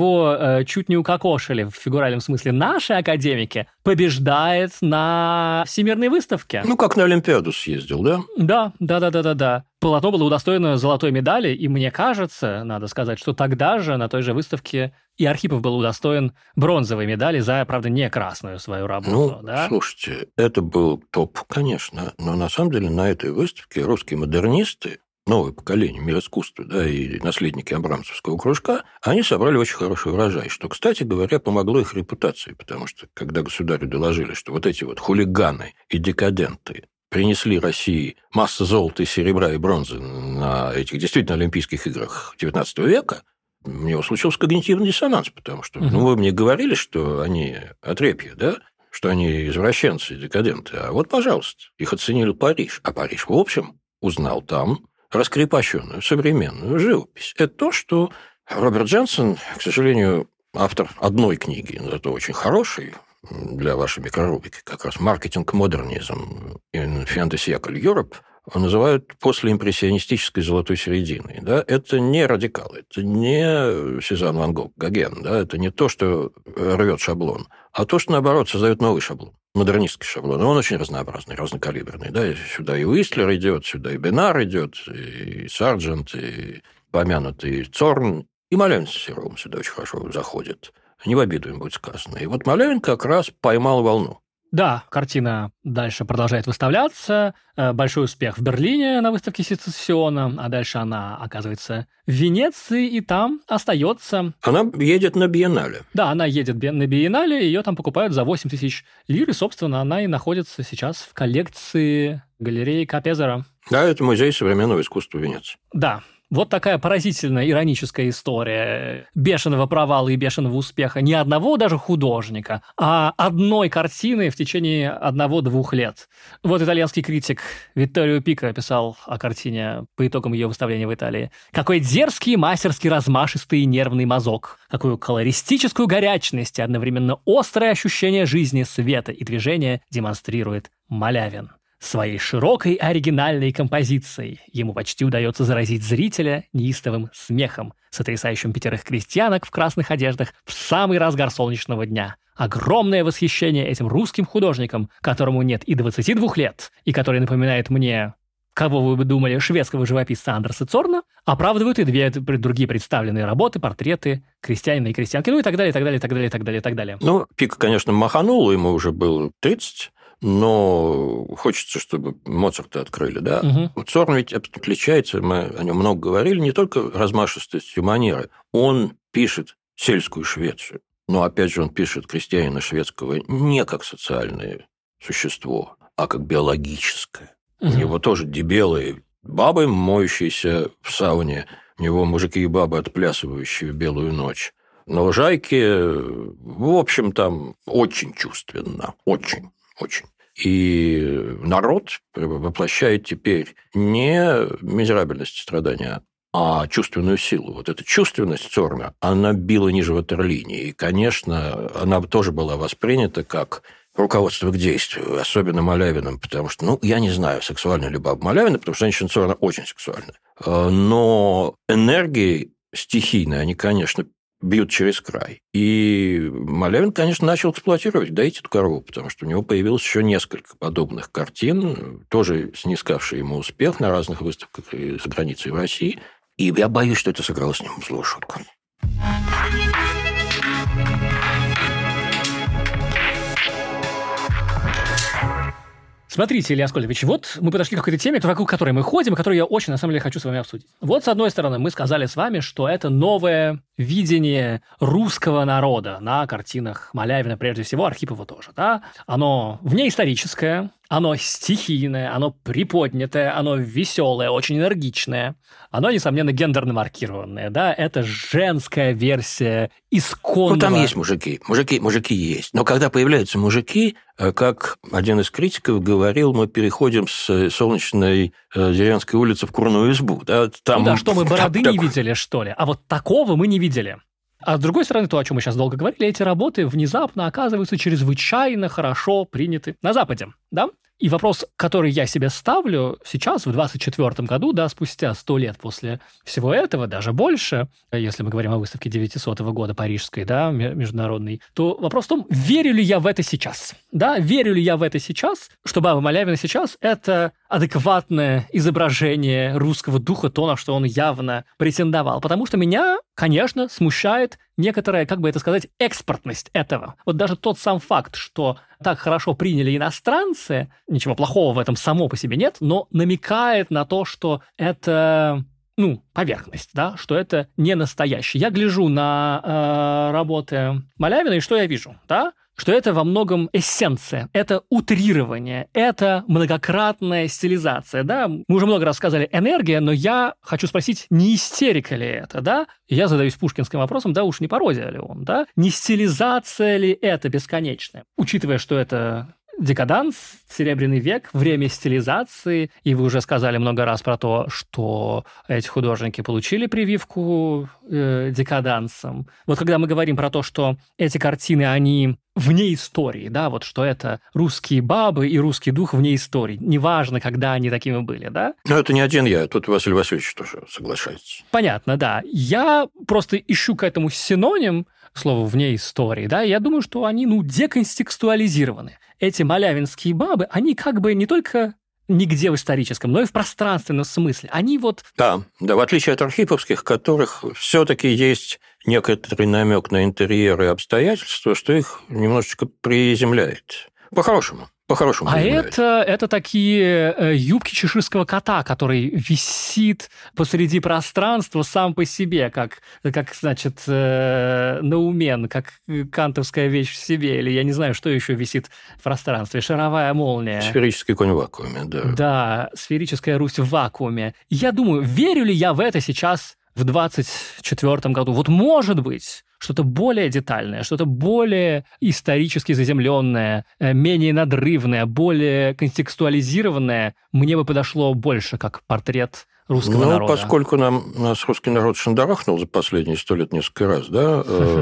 его чуть не укокошили, в фигуральном смысле, наши академики, побеждает на всемирной выставке. Ну, как на Олимпиаду съездил, да? Да. Полотно было удостоено золотой медали, и мне кажется, надо сказать, что тогда же на той же выставке и Архипов был удостоен бронзовой медали за, правда, не красную свою работу. Слушайте, это был топ, конечно, но на самом деле на этой выставке русские модернисты, новое поколение мир искусства, и наследники Абрамцевского кружка, они собрали очень хороший урожай, что, кстати говоря, помогло их репутации, потому что, когда государю доложили, что вот эти вот хулиганы и декаденты принесли России массу золота, серебра и бронзы на этих действительно Олимпийских играх XIX века, у него случился когнитивный диссонанс, потому что вы мне говорили, что они отрепья, что они извращенцы, декаденты, а вот, пожалуйста, их оценил Париж. А Париж, в общем, узнал там раскрепощенную современную живопись. Это то, что Роберт Дженсен, к сожалению, автор одной книги, но зато очень хорошей, для вашей микрорубрики, как раз «Маркетинг-модернизм in Fantasy Europe», называют послеимпрессионистической золотой серединой. Это не радикалы, это не Сезанн Ван Гог, Гоген, это не то, что рвет шаблон, а то, что, наоборот, создает новый шаблон, модернистский шаблон. И он очень разнообразный, разнокалиберный. Сюда и Уистлер идет, сюда и Бенар идет, и Сарджент, и помянутый Цорн, и Малявин с Серовым сюда очень хорошо заходит. Не в обиду им будет сказано. И вот Малявин как раз поймал волну. Да, картина дальше продолжает выставляться. Большой успех в Берлине на выставке Сецессиона, а дальше она оказывается в Венеции, и там остается... Она едет на биеннале. Да, она едет на биеннале, ее там покупают за 8 тысяч лир, и, собственно, она и находится сейчас в коллекции галереи Капезера. Да, это музей современного искусства Венеции. Да. Вот такая поразительная, ироническая история бешеного провала и бешеного успеха не одного даже художника, а одной картины в течение 1-2 лет. Вот итальянский критик Витторио Пико писал о картине по итогам ее выставления в Италии. «Какой дерзкий, мастерски размашистый и нервный мазок! Какую колористическую горячность и одновременно острое ощущение жизни, света и движения демонстрирует Малявин!» Своей широкой оригинальной композицией ему почти удается заразить зрителя неистовым смехом, сотрясающим 5 крестьянок в красных одеждах в самый разгар солнечного дня. Огромное восхищение этим русским художником, которому нет и 22 лет, и который напоминает мне, кого вы бы думали, шведского живописца Андерса Цорна, оправдывают и 2 другие представленные работы, портреты крестьянина и крестьянки, и так далее, и так далее, и так далее, и так далее, и так далее. Пико, конечно, маханул, ему уже было 30, но хочется, чтобы Моцарта открыли, Цорн ведь отличается, мы о нем много говорили, не только размашистостью манеры. Он пишет сельскую Швецию, но, опять же, он пишет крестьянина шведского не как социальное существо, а как биологическое. У него тоже дебелые бабы, моющиеся в сауне, у него мужики и бабы, отплясывающие в белую ночь. На лужайке, в общем, там очень чувственно, очень. И народ воплощает теперь не мизерабельность страдания, а чувственную силу. Вот эта чувственность Цорна, она била ниже ватерлинии. И, конечно, она тоже была воспринята как руководство к действию, особенно Малявиным, потому что, я не знаю, сексуальна ли баба Малявина, потому что женщина Цорна очень сексуальна. Но энергии стихийные, они, конечно, бьют через край. И Малявин, конечно, начал эксплуатировать, доить эту корову, потому что у него появилось еще несколько подобных картин, тоже снискавшие ему успех на разных выставках и за границей в России. И я боюсь, что это сыграло с ним злую шутку. Смотрите, Илья Аскольдович, вот мы подошли к какой-то теме, вокруг которой мы ходим, и которую я очень, на самом деле, хочу с вами обсудить. Вот, с одной стороны, мы сказали с вами, что это новое видение русского народа на картинах Малявина, прежде всего, Архипова тоже, да? Оно внеисторическое, оно стихийное, оно приподнятое, оно веселое, очень энергичное. Оно, несомненно, гендерно маркированное, да? Это женская версия исконного... Там есть мужики. Мужики есть. Но когда появляются мужики, как один из критиков говорил, мы переходим с солнечной деревенской улицы в курную избу. Да, что мы бороды не видели, что ли? А вот такого мы не видели. А с другой стороны, то, о чем мы сейчас долго говорили, эти работы внезапно оказываются чрезвычайно хорошо приняты на Западе, да? И вопрос, который я себе ставлю сейчас, в 2024 году, да, спустя 100 лет после всего этого, даже больше, если мы говорим о выставке 900-го года парижской, да, международной, то вопрос в том, верю ли я в это сейчас? Да, верю ли я в это сейчас, что баба Малявина сейчас – это адекватное изображение русского духа, то, на что он явно претендовал. Потому что меня, конечно, смущает некоторая, как бы это сказать, экспортность этого. Вот даже тот сам факт, что так хорошо приняли иностранцы, ничего плохого в этом само по себе нет, но намекает на то, что это, поверхность, да, что это не настоящее. Я гляжу на работы Малявина, и что я вижу, да? Что это во многом эссенция, это утрирование, это многократная стилизация, да. Мы уже много раз сказали энергия, но я хочу спросить, не истерика ли это, да? И я задаюсь пушкинским вопросом, да уж не пародия ли он, да? Не стилизация ли это бесконечная? Учитывая, что это декаданс, Серебряный век, время стилизации, и вы уже сказали много раз про то, что эти художники получили прививку декадансом. Вот когда мы говорим про то, что эти картины, они вне истории, да, вот что это русские бабы и русский дух вне истории. Неважно, когда они такими были, да? Но это не один я, тут Василий Васильевич тоже соглашается. Понятно, да. Я просто ищу к этому синоним, слово «вне истории», да, и я думаю, что они, деконтекстуализированы. Эти малявинские бабы, они как бы не только нигде в историческом, но и в пространственном смысле. Они вот... Да, в отличие от архиповских, которых все-таки есть некоторый намек на интерьеры и обстоятельства, что их немножечко приземляет. По-хорошему. А это такие юбки чеширского кота, который висит посреди пространства сам по себе, как значит, наумен, как кантовская вещь в себе, или я не знаю, что еще висит в пространстве, шаровая молния. Сферический конь в вакууме, да. Да, сферическая Русь в вакууме. Я думаю, верю ли я в это сейчас в 2024 году? Вот может быть... Что-то более детальное, что-то более исторически заземленное, менее надрывное, более контекстуализированное мне бы подошло больше как портрет русского народа. Поскольку нас русский народ шандарахнул за последние 100 лет несколько раз, да,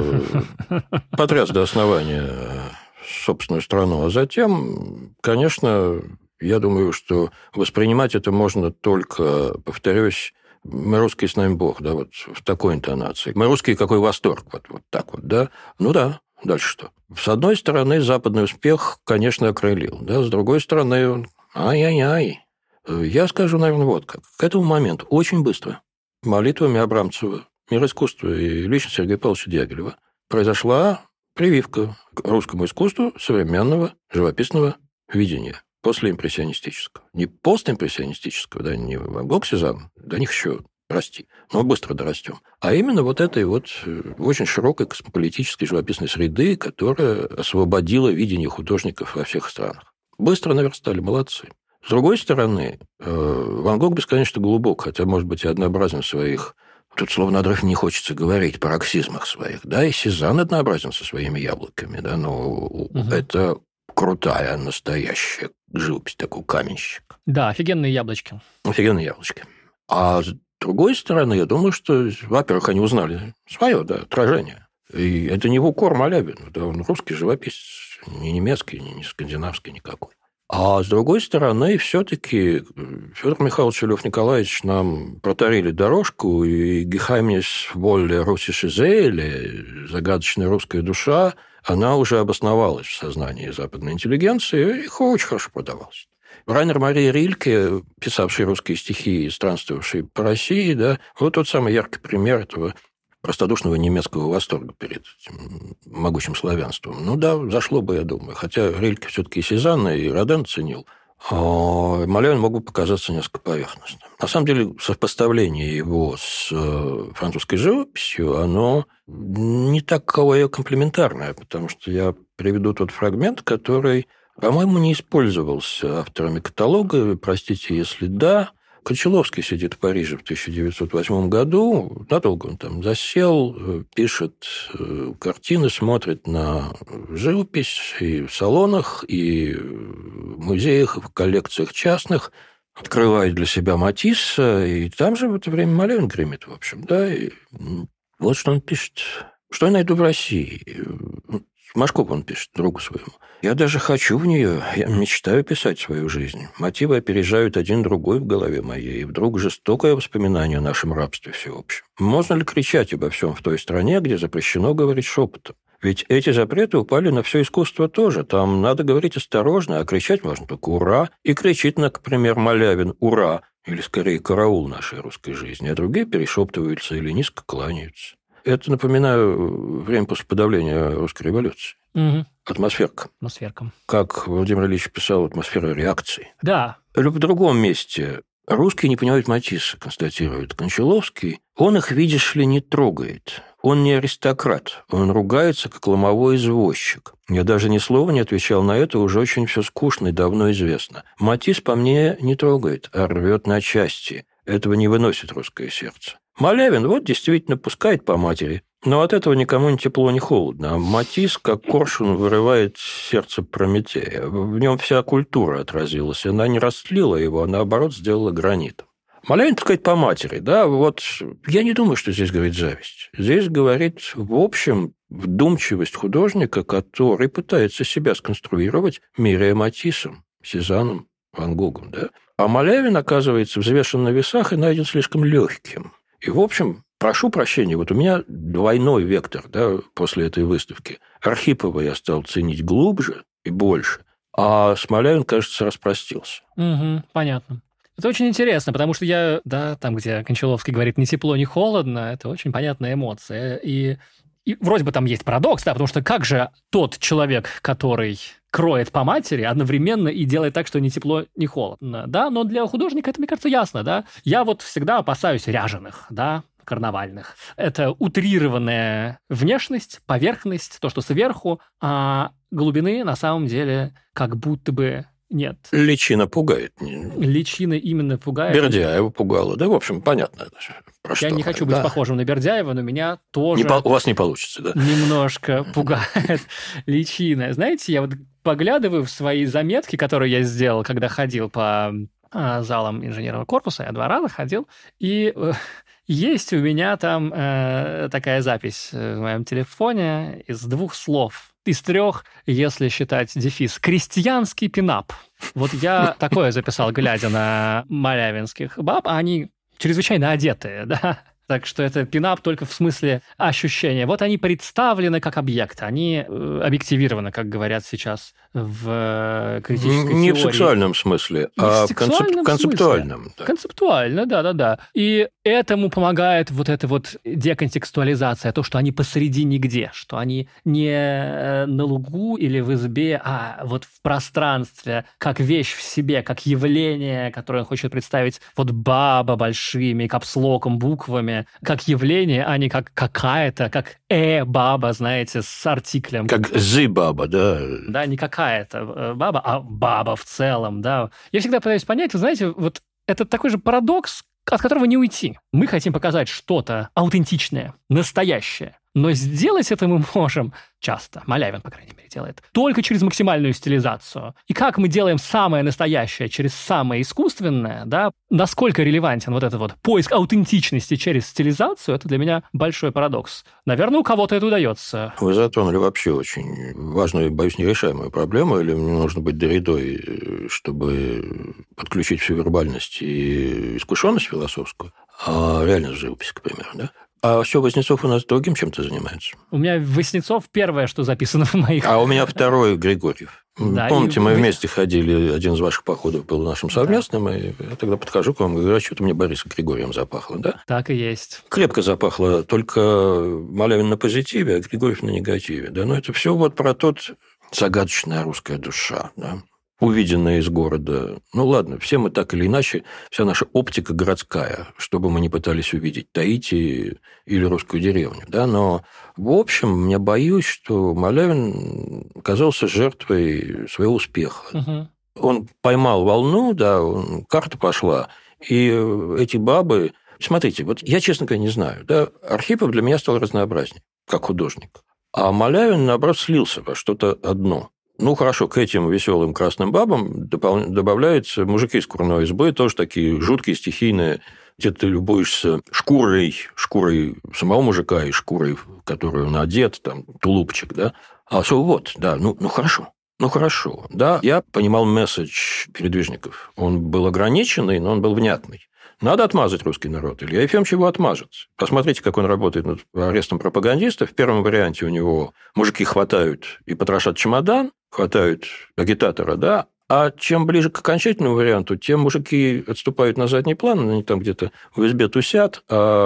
потряс до основания собственную страну, а затем, конечно, я думаю, что воспринимать это можно только, повторюсь, мы русские, с нами Бог, да, вот в такой интонации. Мы русские, какой восторг, вот так вот, да. Да, дальше что? С одной стороны, западный успех, конечно, окрылил, да, с другой стороны, он ай-яй-яй. Я скажу, наверное, вот как. К этому моменту очень быстро молитвами Абрамцева, «Мир искусства» и лично Сергея Павловича Дягилева произошла прививка к русскому искусству современного живописного видения. После импрессионистического. Не постимпрессионистического, да, не Ван Гог, Сезанн, до них еще расти, но быстро дорастем. А именно вот этой вот очень широкой космополитической живописной среды, которая освободила видение художников во всех странах. Быстро наверстали, молодцы. С другой стороны, Ван Гог бесконечно глубок, хотя, может быть, и однообразен в своих... Тут слово надрыв не хочется говорить, пароксизмах своих, да, и Сезанн однообразен со своими яблоками, да, но это... крутая, настоящая живопись, такой каменщик. Да, офигенные яблочки. Офигенные яблочки. А с другой стороны, я думаю, что, во-первых, они узнали свое, да, отражение. И это не в укор Малявину, да, он русский живописец, не немецкий, не скандинавский никакой. А с другой стороны, все-таки Федор Михайлович и Лев Николаевич нам протарили дорожку, и «Geheimnis wolle russische Seele», загадочная русская душа, она уже обосновалась в сознании западной интеллигенции и очень хорошо продавалась. Райнер Мария Рильке, писавший русские стихи и странствовавший по России, да, вот тот самый яркий пример этого простодушного немецкого восторга перед этим могучим славянством. Ну да, зашло бы, я думаю. Хотя Рильке все-таки и Сезанна, и Роден ценил. А Малявин мог бы показаться несколько поверхностным. На самом деле, сопоставление его с французской живописью, оно не таковое комплементарное, потому что я приведу тот фрагмент, который, по-моему, не использовался авторами каталога. Простите, если да. Кончаловский сидит в Париже в 1908 году, надолго он там засел, пишет картины, смотрит на живопись и в салонах, и в музеях, и в коллекциях частных, открывает для себя Матисса, и там же в это время Малявин гремит, в общем, да, и вот что он пишет. Что я найду в России? Машков он пишет другу своему. Я даже хочу в нее, я мечтаю писать свою жизнь. Мотивы опережают один другой в голове моей, и вдруг жестокое воспоминание о нашем рабстве всеобщем. Можно ли кричать обо всем в той стране, где запрещено говорить шепотом? Ведь эти запреты упали на все искусство тоже. Там надо говорить осторожно, а кричать можно только «Ура!» И кричит, например, Малявин «Ура!» или, скорее, «Караул» нашей русской жизни, а другие перешептываются или низко кланяются. Это, напоминаю, время после подавления русской революции. Угу. Атмосферка. Атмосферка. Как Владимир Ильич писал, атмосфера реакции. Да. Или в другом месте. Русские не понимают Матисса, констатирует Кончаловский. Он их, видишь ли, не трогает. Он не аристократ. Он ругается, как ломовой извозчик. Я даже ни слова не отвечал на это, уже очень все скучно и давно известно. Матисс по мне не трогает, а рвет на части. Этого не выносит русское сердце. Малявин вот действительно пускает по матери, но от этого никому ни тепло, ни холодно. А Матисс, как коршун, вырывает сердце Прометея. В нем вся культура отразилась. Она не растлила его, а наоборот сделала гранитом. Малявин пускает по матери, да, вот я не думаю, что здесь говорит зависть. Здесь говорит, в общем, вдумчивость художника, который пытается себя сконструировать, меряя Матиссом, Сезанном, Ван Гогом, да. А Малявин оказывается взвешен на весах и найден слишком легким. И, в общем, прошу прощения, вот у меня двойной вектор, да, после этой выставки. Архипова я стал ценить глубже и больше, а с Малявин, кажется, распростился. Угу, понятно. Это очень интересно, потому что я, да, там, где Кончаловский говорит «ни тепло, ни холодно», это очень понятная эмоция. И вроде бы там есть парадокс, да, потому что как же тот человек, который кроет по матери, одновременно и делает так, что ни тепло, ни холодно, да, но для художника это, мне кажется, ясно, да. Я вот всегда опасаюсь ряженых, да, карнавальных. Это утрированная внешность, поверхность, то, что сверху, а глубины на самом деле как будто бы нет. Личина пугает. Личина именно пугает. Бердяева пугала. Да, в общем, понятно. Я не хочу быть похожим на Бердяева, но меня тоже... У вас не получится, да? Немножко пугает личина. Знаете, я вот поглядываю в свои заметки, которые я сделал, когда ходил по залам инженерного корпуса. Я 2 раза ходил. И есть у меня там такая запись в моем телефоне из 2 слов. Из 3, если считать дефис. Крестьянский пинап. Вот я такое записал, глядя на малявинских баб, а они чрезвычайно одетые, да. Так что это пинап только в смысле ощущения. Вот они представлены как объект, они объективированы, как говорят сейчас в критической теории. Не в сексуальном смысле, а в концептуальном. Да. Концептуально, да. И этому помогает вот эта вот деконтекстуализация, то, что они посреди нигде, что они не на лугу или в избе, а вот в пространстве, как вещь в себе, как явление, которое он хочет представить вот баба большими капслоком, буквами, как явление, а не как какая-то, как баба, знаете, с артиклем. Как баба, да. Да, не какая-то баба, а баба в целом, да. Я всегда пытаюсь понять, вы знаете, вот это такой же парадокс, от которого не уйти. Мы хотим показать что-то аутентичное, настоящее. Но сделать это мы можем часто, Малявин, по крайней мере, делает, только через максимальную стилизацию. И как мы делаем самое настоящее через самое искусственное, да, насколько релевантен вот этот вот поиск аутентичности через стилизацию, это для меня большой парадокс. Наверное, у кого-то это удается. Вы затронули вообще очень важную, боюсь, нерешаемую проблему, или мне нужно быть Дерридой, чтобы подключить всю вербальность и искушенность философскую, а реальность живописи, к примеру, да? А все, Васнецов у нас другим чем-то занимается. У меня Васнецов первое, что записано в моих... А у меня второй Григорьев. Да, помните, мы вместе ходили, один из ваших походов был нашим совместным, да. И я тогда подхожу к вам и говорю, что-то мне Борисом Григорьевым запахло, да? Так и есть. Крепко запахло, только Малявин на позитиве, а Григорьев на негативе, да? Но это все вот про тот загадочная русская душа, да? Увиденная из города. Ну, ладно, все мы так или иначе, вся наша оптика городская, что бы мы ни пытались увидеть, Таити или русскую деревню, да, но, в общем, я боюсь, что Малявин оказался жертвой своего успеха. Угу. Он поймал волну, да, карта пошла, и эти бабы... Смотрите, вот я, честно говоря, не знаю, да, Архипов для меня стал разнообразнее, как художник, а Малявин, наоборот, слился во что-то одно. Ну, хорошо, к этим веселым красным бабам добавляются мужики из курной избы, тоже такие жуткие, стихийные, где ты любуешься шкурой самого мужика и шкурой, в которую он одет, там, тулупчик, да. А что вот, да, ну хорошо, да. Я понимал месседж передвижников. Он был ограниченный, но он был внятный. Надо отмазать русский народ. Илья Ефремович его отмажет. Посмотрите, как он работает над арестом пропагандистов. В первом варианте у него мужики хватают и потрошат чемодан, хватают агитатора, да, а чем ближе к окончательному варианту, тем мужики отступают на задний план, они там где-то в избе тусят,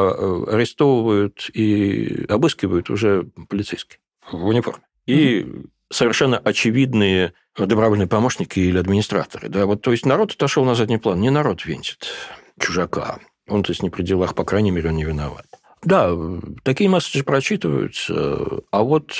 а арестовывают и обыскивают уже полицейские в униформе. И совершенно очевидные добровольные помощники или администраторы. Да? Вот, то есть народ отошел на задний план, не народ винтит чужака. Он, то есть, не при делах, по крайней мере, он не виноват. Да, такие месседжи прочитываются, а вот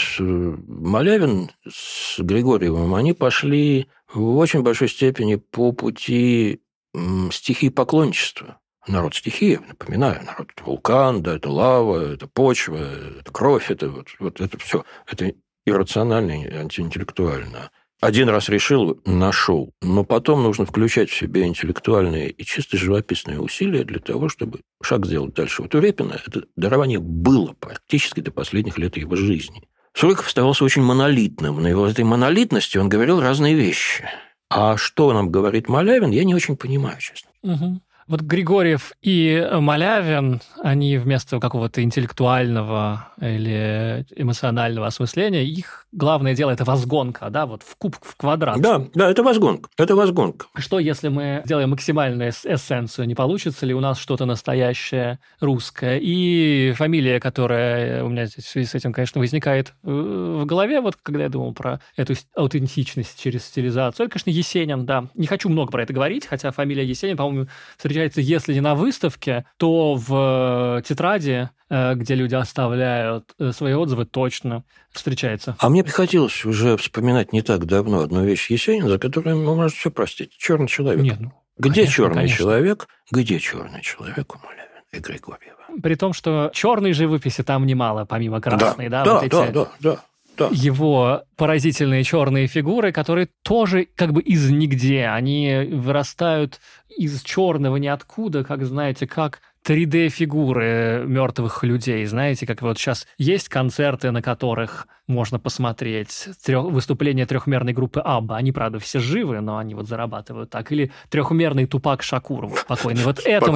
Малявин с Григорьевым, они пошли в очень большой степени по пути стихии поклонничества. Народ стихия, напоминаю, народ – это вулкан, да, это лава, это почва, это кровь, это вот это все, это иррационально и антиинтеллектуально. Один раз решил, нашел, но потом нужно включать в себя интеллектуальные и чисто живописные усилия для того, чтобы шаг сделать дальше. Вот у Репина это дарование было практически до последних лет его жизни. Суриков оставался очень монолитным. На его этой монолитности он говорил разные вещи. А что нам говорит Малявин, я не очень понимаю, честно. Угу. Вот Григорьев и Малявин, они вместо какого-то интеллектуального или эмоционального осмысления, их главное дело – это возгонка, да, вот в куб, в квадрат. Да, это возгонка, это возгонка. Что, если мы сделаем максимальную эссенцию, не получится ли у нас что-то настоящее русское? И фамилия, которая у меня здесь в связи с этим, конечно, возникает в голове, вот когда я думал про эту аутентичность через стилизацию, это, конечно, Есенин, да. Не хочу много про это говорить, хотя фамилия Есенин, по-моему, встречается, если не на выставке, то в тетради, где люди оставляют свои отзывы, точно встречается. А мне приходилось уже вспоминать не так давно одну вещь Есенина, за которую можно все простить. Черный человек. Нет, где черный человек? Где черный человек у Малявина и Григорьева? При том, что черной живописи там немало, помимо красной. Да, Да. Его поразительные черные фигуры, которые тоже как бы из нигде. Они вырастают из черного ниоткуда, как, знаете, как 3D-фигуры мертвых людей. Знаете, как вот сейчас есть концерты, на которых можно посмотреть выступление трехмерной группы Абба. Они, правда, все живы, но они вот зарабатывают так. Или трехмерный Тупак Шакур покойный. Вот это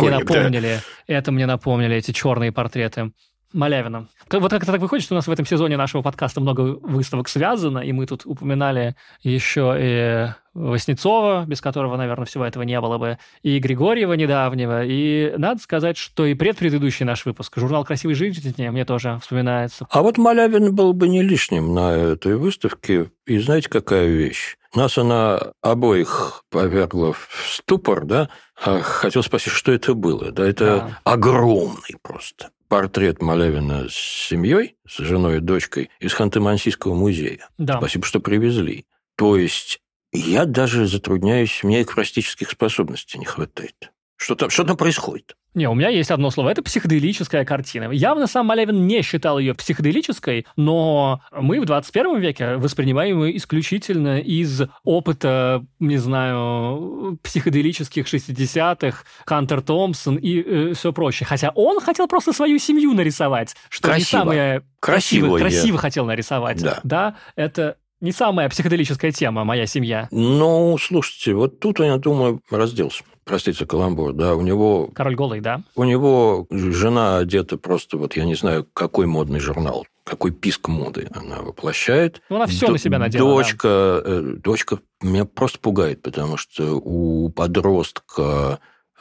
мне напомнили эти черные портреты Малявина. Вот как-то так выходит, что у нас в этом сезоне нашего подкаста много выставок связано, и мы тут упоминали еще и Васнецова, без которого, наверное, всего этого не было бы, и Григорьева недавнего, и надо сказать, что и предпредыдущий наш выпуск, журнал «Красивой жизни» мне тоже вспоминается. А вот Малявин был бы не лишним на этой выставке, и знаете, какая вещь? Нас она обоих повергла в ступор, да? Хотел спросить, что это было? Да, это огромный просто портрет Малявина с семьей, с женой и дочкой из Ханты-Мансийского музея. Да. Спасибо, что привезли. То есть я даже затрудняюсь, мне эквристических способностей не хватает. Что там происходит? Не, у меня есть одно слово. Это психоделическая картина. Явно сам Малявин не считал ее психоделической, но мы в 21 веке воспринимаем ее исключительно из опыта, не знаю, психоделических 60-х, Хантер Томпсон и все прочее. Хотя он хотел просто свою семью нарисовать, что красиво. не самое... Красиво хотел нарисовать. Да, это... Не самая психоделическая тема «Моя семья». Ну, слушайте, вот тут, я думаю, разделся. Простите, каламбур, да, у него... Король голый, да? У него жена одета просто, вот я не знаю, какой модный журнал, какой писк моды она воплощает. Ну, она все на себя надела, Дочка меня просто пугает, потому что у подростка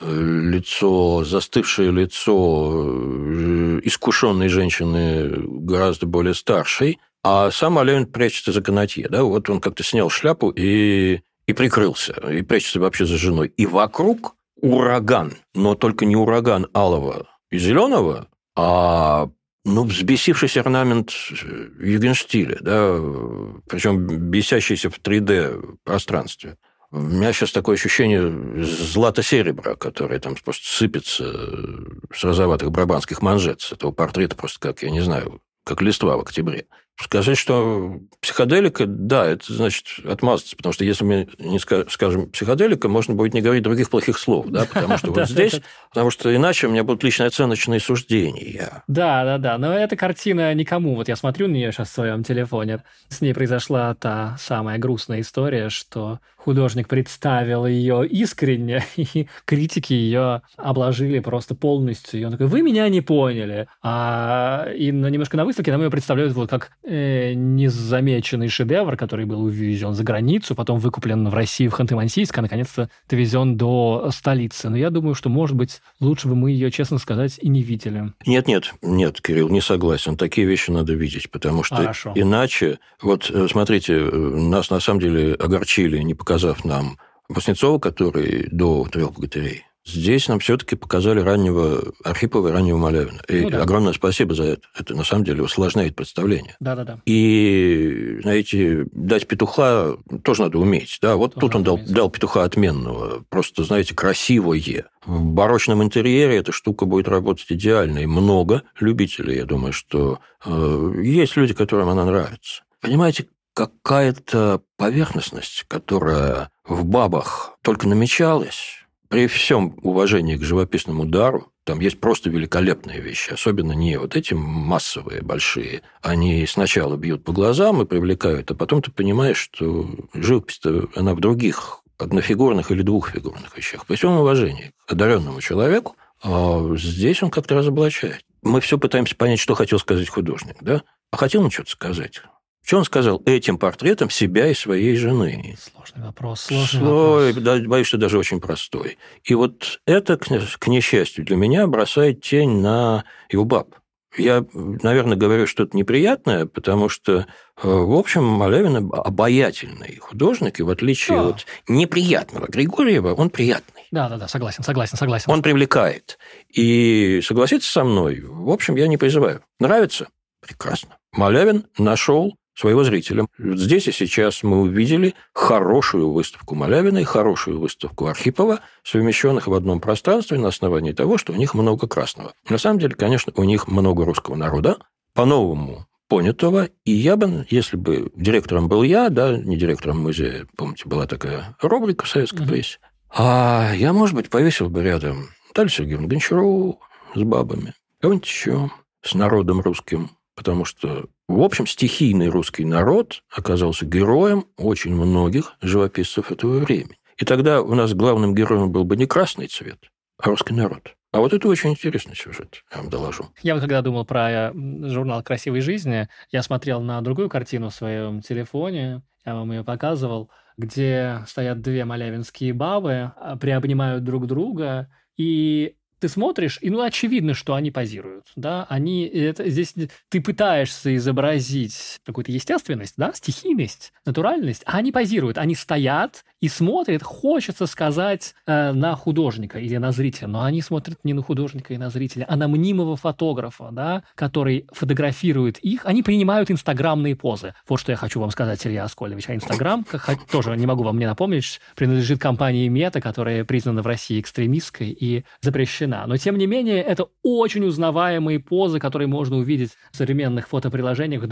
лицо, застывшее лицо искушенной женщины гораздо более старшей, а сам Малявин прячется за канатье, да, вот он как-то снял шляпу и прикрылся, и прячется вообще за женой. И вокруг ураган, но только не ураган алого и зеленого, а взбесившийся орнамент югенштиля, да, причем бесящийся в 3D-пространстве. У меня сейчас такое ощущение злато-серебра, которое там просто сыпется с розоватых брабанских манжет с этого портрета, просто как, я не знаю, как листва в октябре. Сказать, что психоделика, да, это значит отмазаться, потому что если мы не скажем психоделика, можно будет не говорить других плохих слов, да, потому что вот здесь, потому что иначе у меня будут лично оценочные суждения. Да, но эта картина никому, вот я смотрю на нее сейчас в своем телефоне, с ней произошла та самая грустная история, что художник представил ее искренне, и критики ее обложили просто полностью. И он такой: вы меня не поняли. И немножко на выставке нам ее представляют вот как незамеченный шедевр, который был увезен за границу, потом выкуплен в России, в Ханты-Мансийск, а наконец-то довезен до столицы. Но я думаю, что, может быть, лучше бы мы ее, честно сказать, и не видели. Нет, Кирилл, не согласен. Такие вещи надо видеть, потому что иначе... Вот, смотрите, нас на самом деле огорчили, не показав нам Васнецова, который до «Трех богатырей». Здесь нам все-таки показали раннего Архипова и раннего Малявина. И огромное спасибо за это. Это, на самом деле, усложняет представление. Да. И, знаете, дать петуха тоже надо уметь. Да? Вот тоже тут он дал петуха отменного. Просто, знаете, красивое. В барочном интерьере эта штука будет работать идеально. И много любителей, я думаю, что есть люди, которым она нравится. Понимаете, какая-то поверхностность, которая в бабах только намечалась... При всем уважении к живописному дару, там есть просто великолепные вещи, особенно не вот эти массовые, большие. Они сначала бьют по глазам и привлекают, а потом ты понимаешь, что живопись-то, она в других однофигурных или двухфигурных вещах. При всем уважении к одаренному человеку, а здесь он как-то разоблачает. Мы все пытаемся понять, что хотел сказать художник, да? А хотел он что-то сказать? Что он сказал этим портретом себя и своей жены? Сложный вопрос. Да, боюсь, что даже очень простой. И вот это, к несчастью, для меня бросает тень на его баб. Я, наверное, говорю что-то неприятное, потому что, в общем, Малявин обаятельный художник, и в отличие от неприятного Григорьева, он приятный. Да, согласен. Он привлекает. И согласиться со мной, в общем, я не призываю. Нравится? Прекрасно. Малявин нашел своего зрителя. Здесь и сейчас мы увидели хорошую выставку Малявина и хорошую выставку Архипова, совмещенных в одном пространстве на основании того, что у них много красного. На самом деле, конечно, у них много русского народа, по-новому понятого, и я бы, если бы директором был я, да, не директором музея, помните, была такая рубрика в советской прессе, а я, может быть, повесил бы рядом Наталью Сергеевну Гончарову с бабами, кого-нибудь еще с народом русским, потому что, в общем, стихийный русский народ оказался героем очень многих живописцев этого времени. И тогда у нас главным героем был бы не красный цвет, а русский народ. А вот это очень интересный сюжет, я вам доложу. Я вот когда думал про журнал «Красивой жизни», я смотрел на другую картину в своем телефоне, я вам ее показывал, где стоят две малявинские бабы, приобнимают друг друга, и ты смотришь, и очевидно, что они позируют, да, здесь ты пытаешься изобразить какую-то естественность, да, стихийность, натуральность, а они позируют, они стоят и смотрят, хочется сказать на художника или на зрителя, но они смотрят не на художника и на зрителя, а на мнимого фотографа, да, который фотографирует их, они принимают инстаграмные позы. Вот что я хочу вам сказать, Илья Аскольдович. А Инстаграм, тоже не могу вам не напомнить, принадлежит компании Мета, которая признана в России экстремистской и запрещена времена. Но, тем не менее, это очень узнаваемые позы, которые можно увидеть в современных фотоприложениях в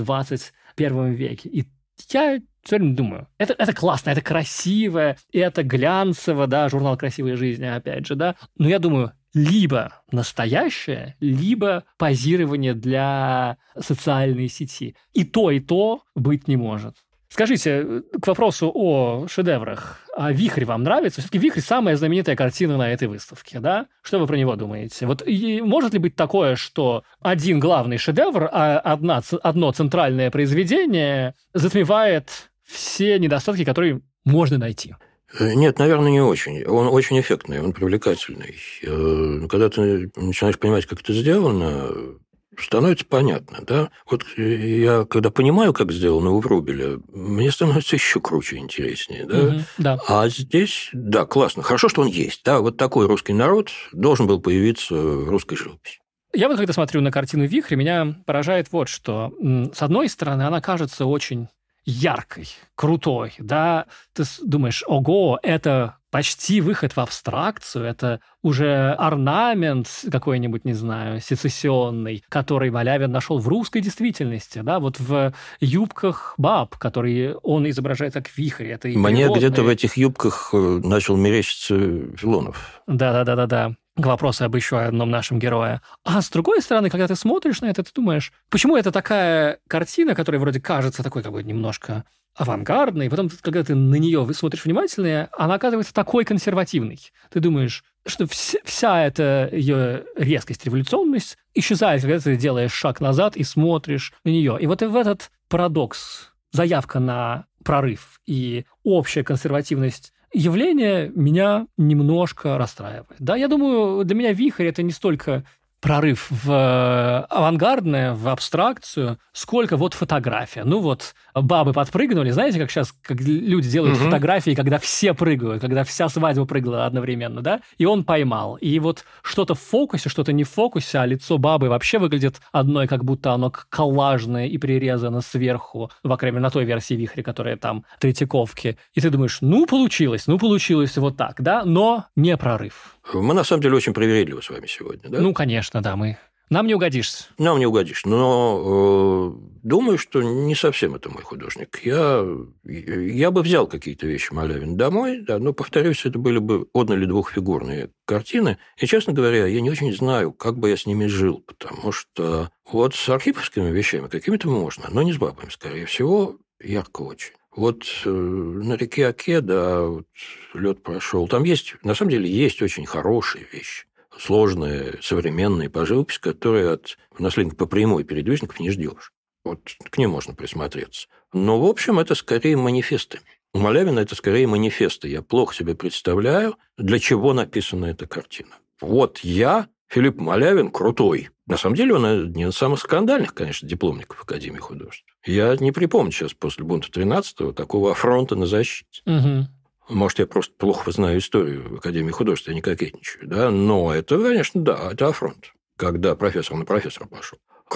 21 веке. И я все время думаю, это классно, это красиво, это глянцево, да, журнал «Красивая жизнь», опять же, да. Но я думаю, либо настоящее, либо позирование для социальной сети. И то быть не может. Скажите, к вопросу о шедеврах. А «Вихрь» вам нравится? Все-таки «Вихрь» – самая знаменитая картина на этой выставке, да? Что вы про него думаете? Вот может ли быть такое, что один главный шедевр, а одно центральное произведение затмевает все недостатки, которые можно найти? Нет, наверное, не очень. Он очень эффектный, он привлекательный. Когда ты начинаешь понимать, как это сделано, становится понятно, да? Вот я, когда понимаю, как сделано у Врубеля, мне становится еще круче, интереснее, да? Да. А здесь, да, классно. Хорошо, что он есть, да? Вот такой русский народ должен был появиться в русской живописи. Я вот когда смотрю на картину «Вихрь», меня поражает вот что. С одной стороны, она кажется очень яркой, крутой, да? Ты думаешь, ого, это почти выход в абстракцию, это уже орнамент какой-нибудь, не знаю, сецессионный, который Малявин нашел в русской действительности, да, вот в юбках баб, которые он изображает как вихрь. Это и мне природные. Где-то в этих юбках начал мерещиться Филонов. Да. К вопросу об еще одном нашем герое. А с другой стороны, когда ты смотришь на это, ты думаешь, почему это такая картина, которая вроде кажется такой как бы немножко авангардной, и потом, когда ты на нее смотришь внимательнее, она оказывается такой консервативной. Ты думаешь, что вся эта ее резкость, революционность исчезает, когда ты делаешь шаг назад и смотришь на нее. И вот в этот парадокс, заявка на прорыв и общая консервативность явление меня немножко расстраивает. Да, я думаю, для меня «Вихрь» – это не столько прорыв в авангардное, в абстракцию, сколько вот фотография. Ну вот бабы подпрыгнули. Знаете, как сейчас как люди делают фотографии, когда все прыгают, когда вся свадьба прыгала одновременно, да? И он поймал. И вот что-то в фокусе, что-то не в фокусе, а лицо бабы вообще выглядит одной, как будто оно коллажное и прирезано сверху, по крайней мере, на той версии «Вихря», которая там Третьяковки. И ты думаешь, получилось вот так, да? Но не прорыв. Мы, на самом деле, очень привередливы с вами сегодня, да? Ну, конечно, да, Нам не угодишь. Нам не угодишь, но думаю, что не совсем это мой художник. Я бы взял какие-то вещи Малявина домой, да, но, повторюсь, это были бы одно- или двухфигурные картины. И, честно говоря, я не очень знаю, как бы я с ними жил, потому что вот с архиповскими вещами какими-то можно, но не с бабами, скорее всего, ярко очень. Вот на реке Оке, да, вот лед прошел. Там есть, на самом деле, есть очень хорошие вещи. Сложные, современные по живописи, которые от наследников по прямой передвижников не ждешь. Вот к ним можно присмотреться. Но, в общем, это скорее манифесты. У Малявина это скорее манифесты. Я плохо себе представляю, для чего написана эта картина. Вот я, Филипп Малявин, крутой. На самом деле, он один из самых скандальных, конечно, дипломников Академии художеств. Я не припомню сейчас после бунта 13-го такого афронта на защите. Угу. Может, я просто плохо знаю историю в Академии художеств, я не кокетничаю, да? Но это, конечно, да, это афронт, когда профессор на профессора пошел.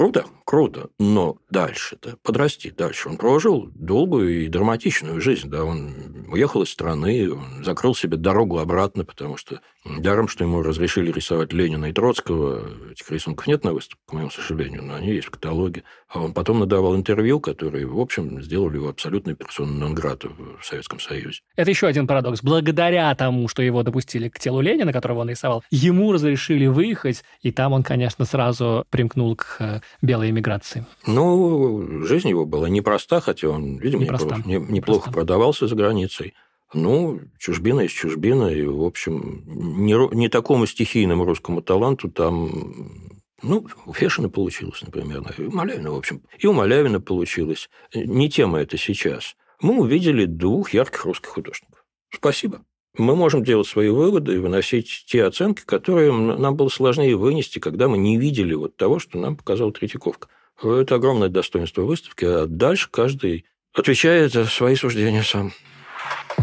Круто, но дальше-то, подрасти дальше. Он прожил долгую и драматичную жизнь, да, он уехал из страны, он закрыл себе дорогу обратно, потому что даром, что ему разрешили рисовать Ленина и Троцкого, этих рисунков нет на выставке, к моему сожалению, но они есть в каталоге. А он потом надавал интервью, которые, в общем, сделали его абсолютной персоной нон-грата в Советском Союзе. Это еще один парадокс. Благодаря тому, что его допустили к телу Ленина, которого он рисовал, ему разрешили выехать, и там он, конечно, сразу примкнул к белой эмиграции. Ну, жизнь его была непроста, хотя он, видимо, неплохо продавался за границей. Ну, чужбина есть чужбина, и, в общем, не такому стихийному русскому таланту там... Ну, у Фешина получилось, например, и у Малявина, в общем. И у Малявина получилось. Не тема это сейчас. Мы увидели двух ярких русских художников. Спасибо. Мы можем делать свои выводы и выносить те оценки, которые нам было сложнее вынести, когда мы не видели вот того, что нам показала Третьяковка. Это огромное достоинство выставки, а дальше каждый отвечает за свои суждения сам.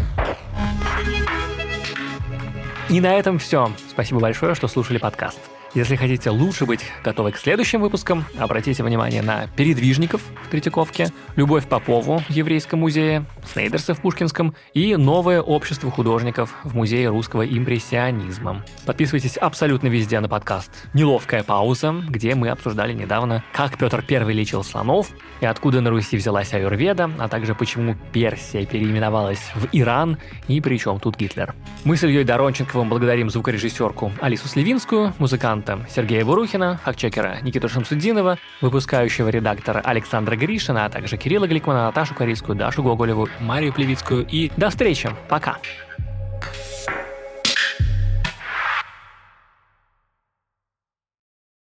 И на этом все. Спасибо большое, что слушали подкаст. Если хотите лучше быть готовы к следующим выпускам, обратите внимание на передвижников в Третьяковке, Любовь Попову в Еврейском музее, Снейдерса в Пушкинском и новое общество художников в Музее русского импрессионизма. Подписывайтесь абсолютно везде на подкаст «Неловкая пауза», где мы обсуждали недавно, как Петр I лечил слонов и откуда на Руси взялась аюрведа, а также почему Персия переименовалась в Иран и при чем тут Гитлер. Мы с Ильей Доронченковым благодарим звукорежиссерку Алису Сливинскую, музыканта Сергея Бурухина, фактчекера Никиту Шамсуддинова, выпускающего редактора Александра Гришина, а также Кирилла Гликмана, Наташу Корейскую, Дашу Гоголеву, Марию Плевицкую и до встречи. Пока!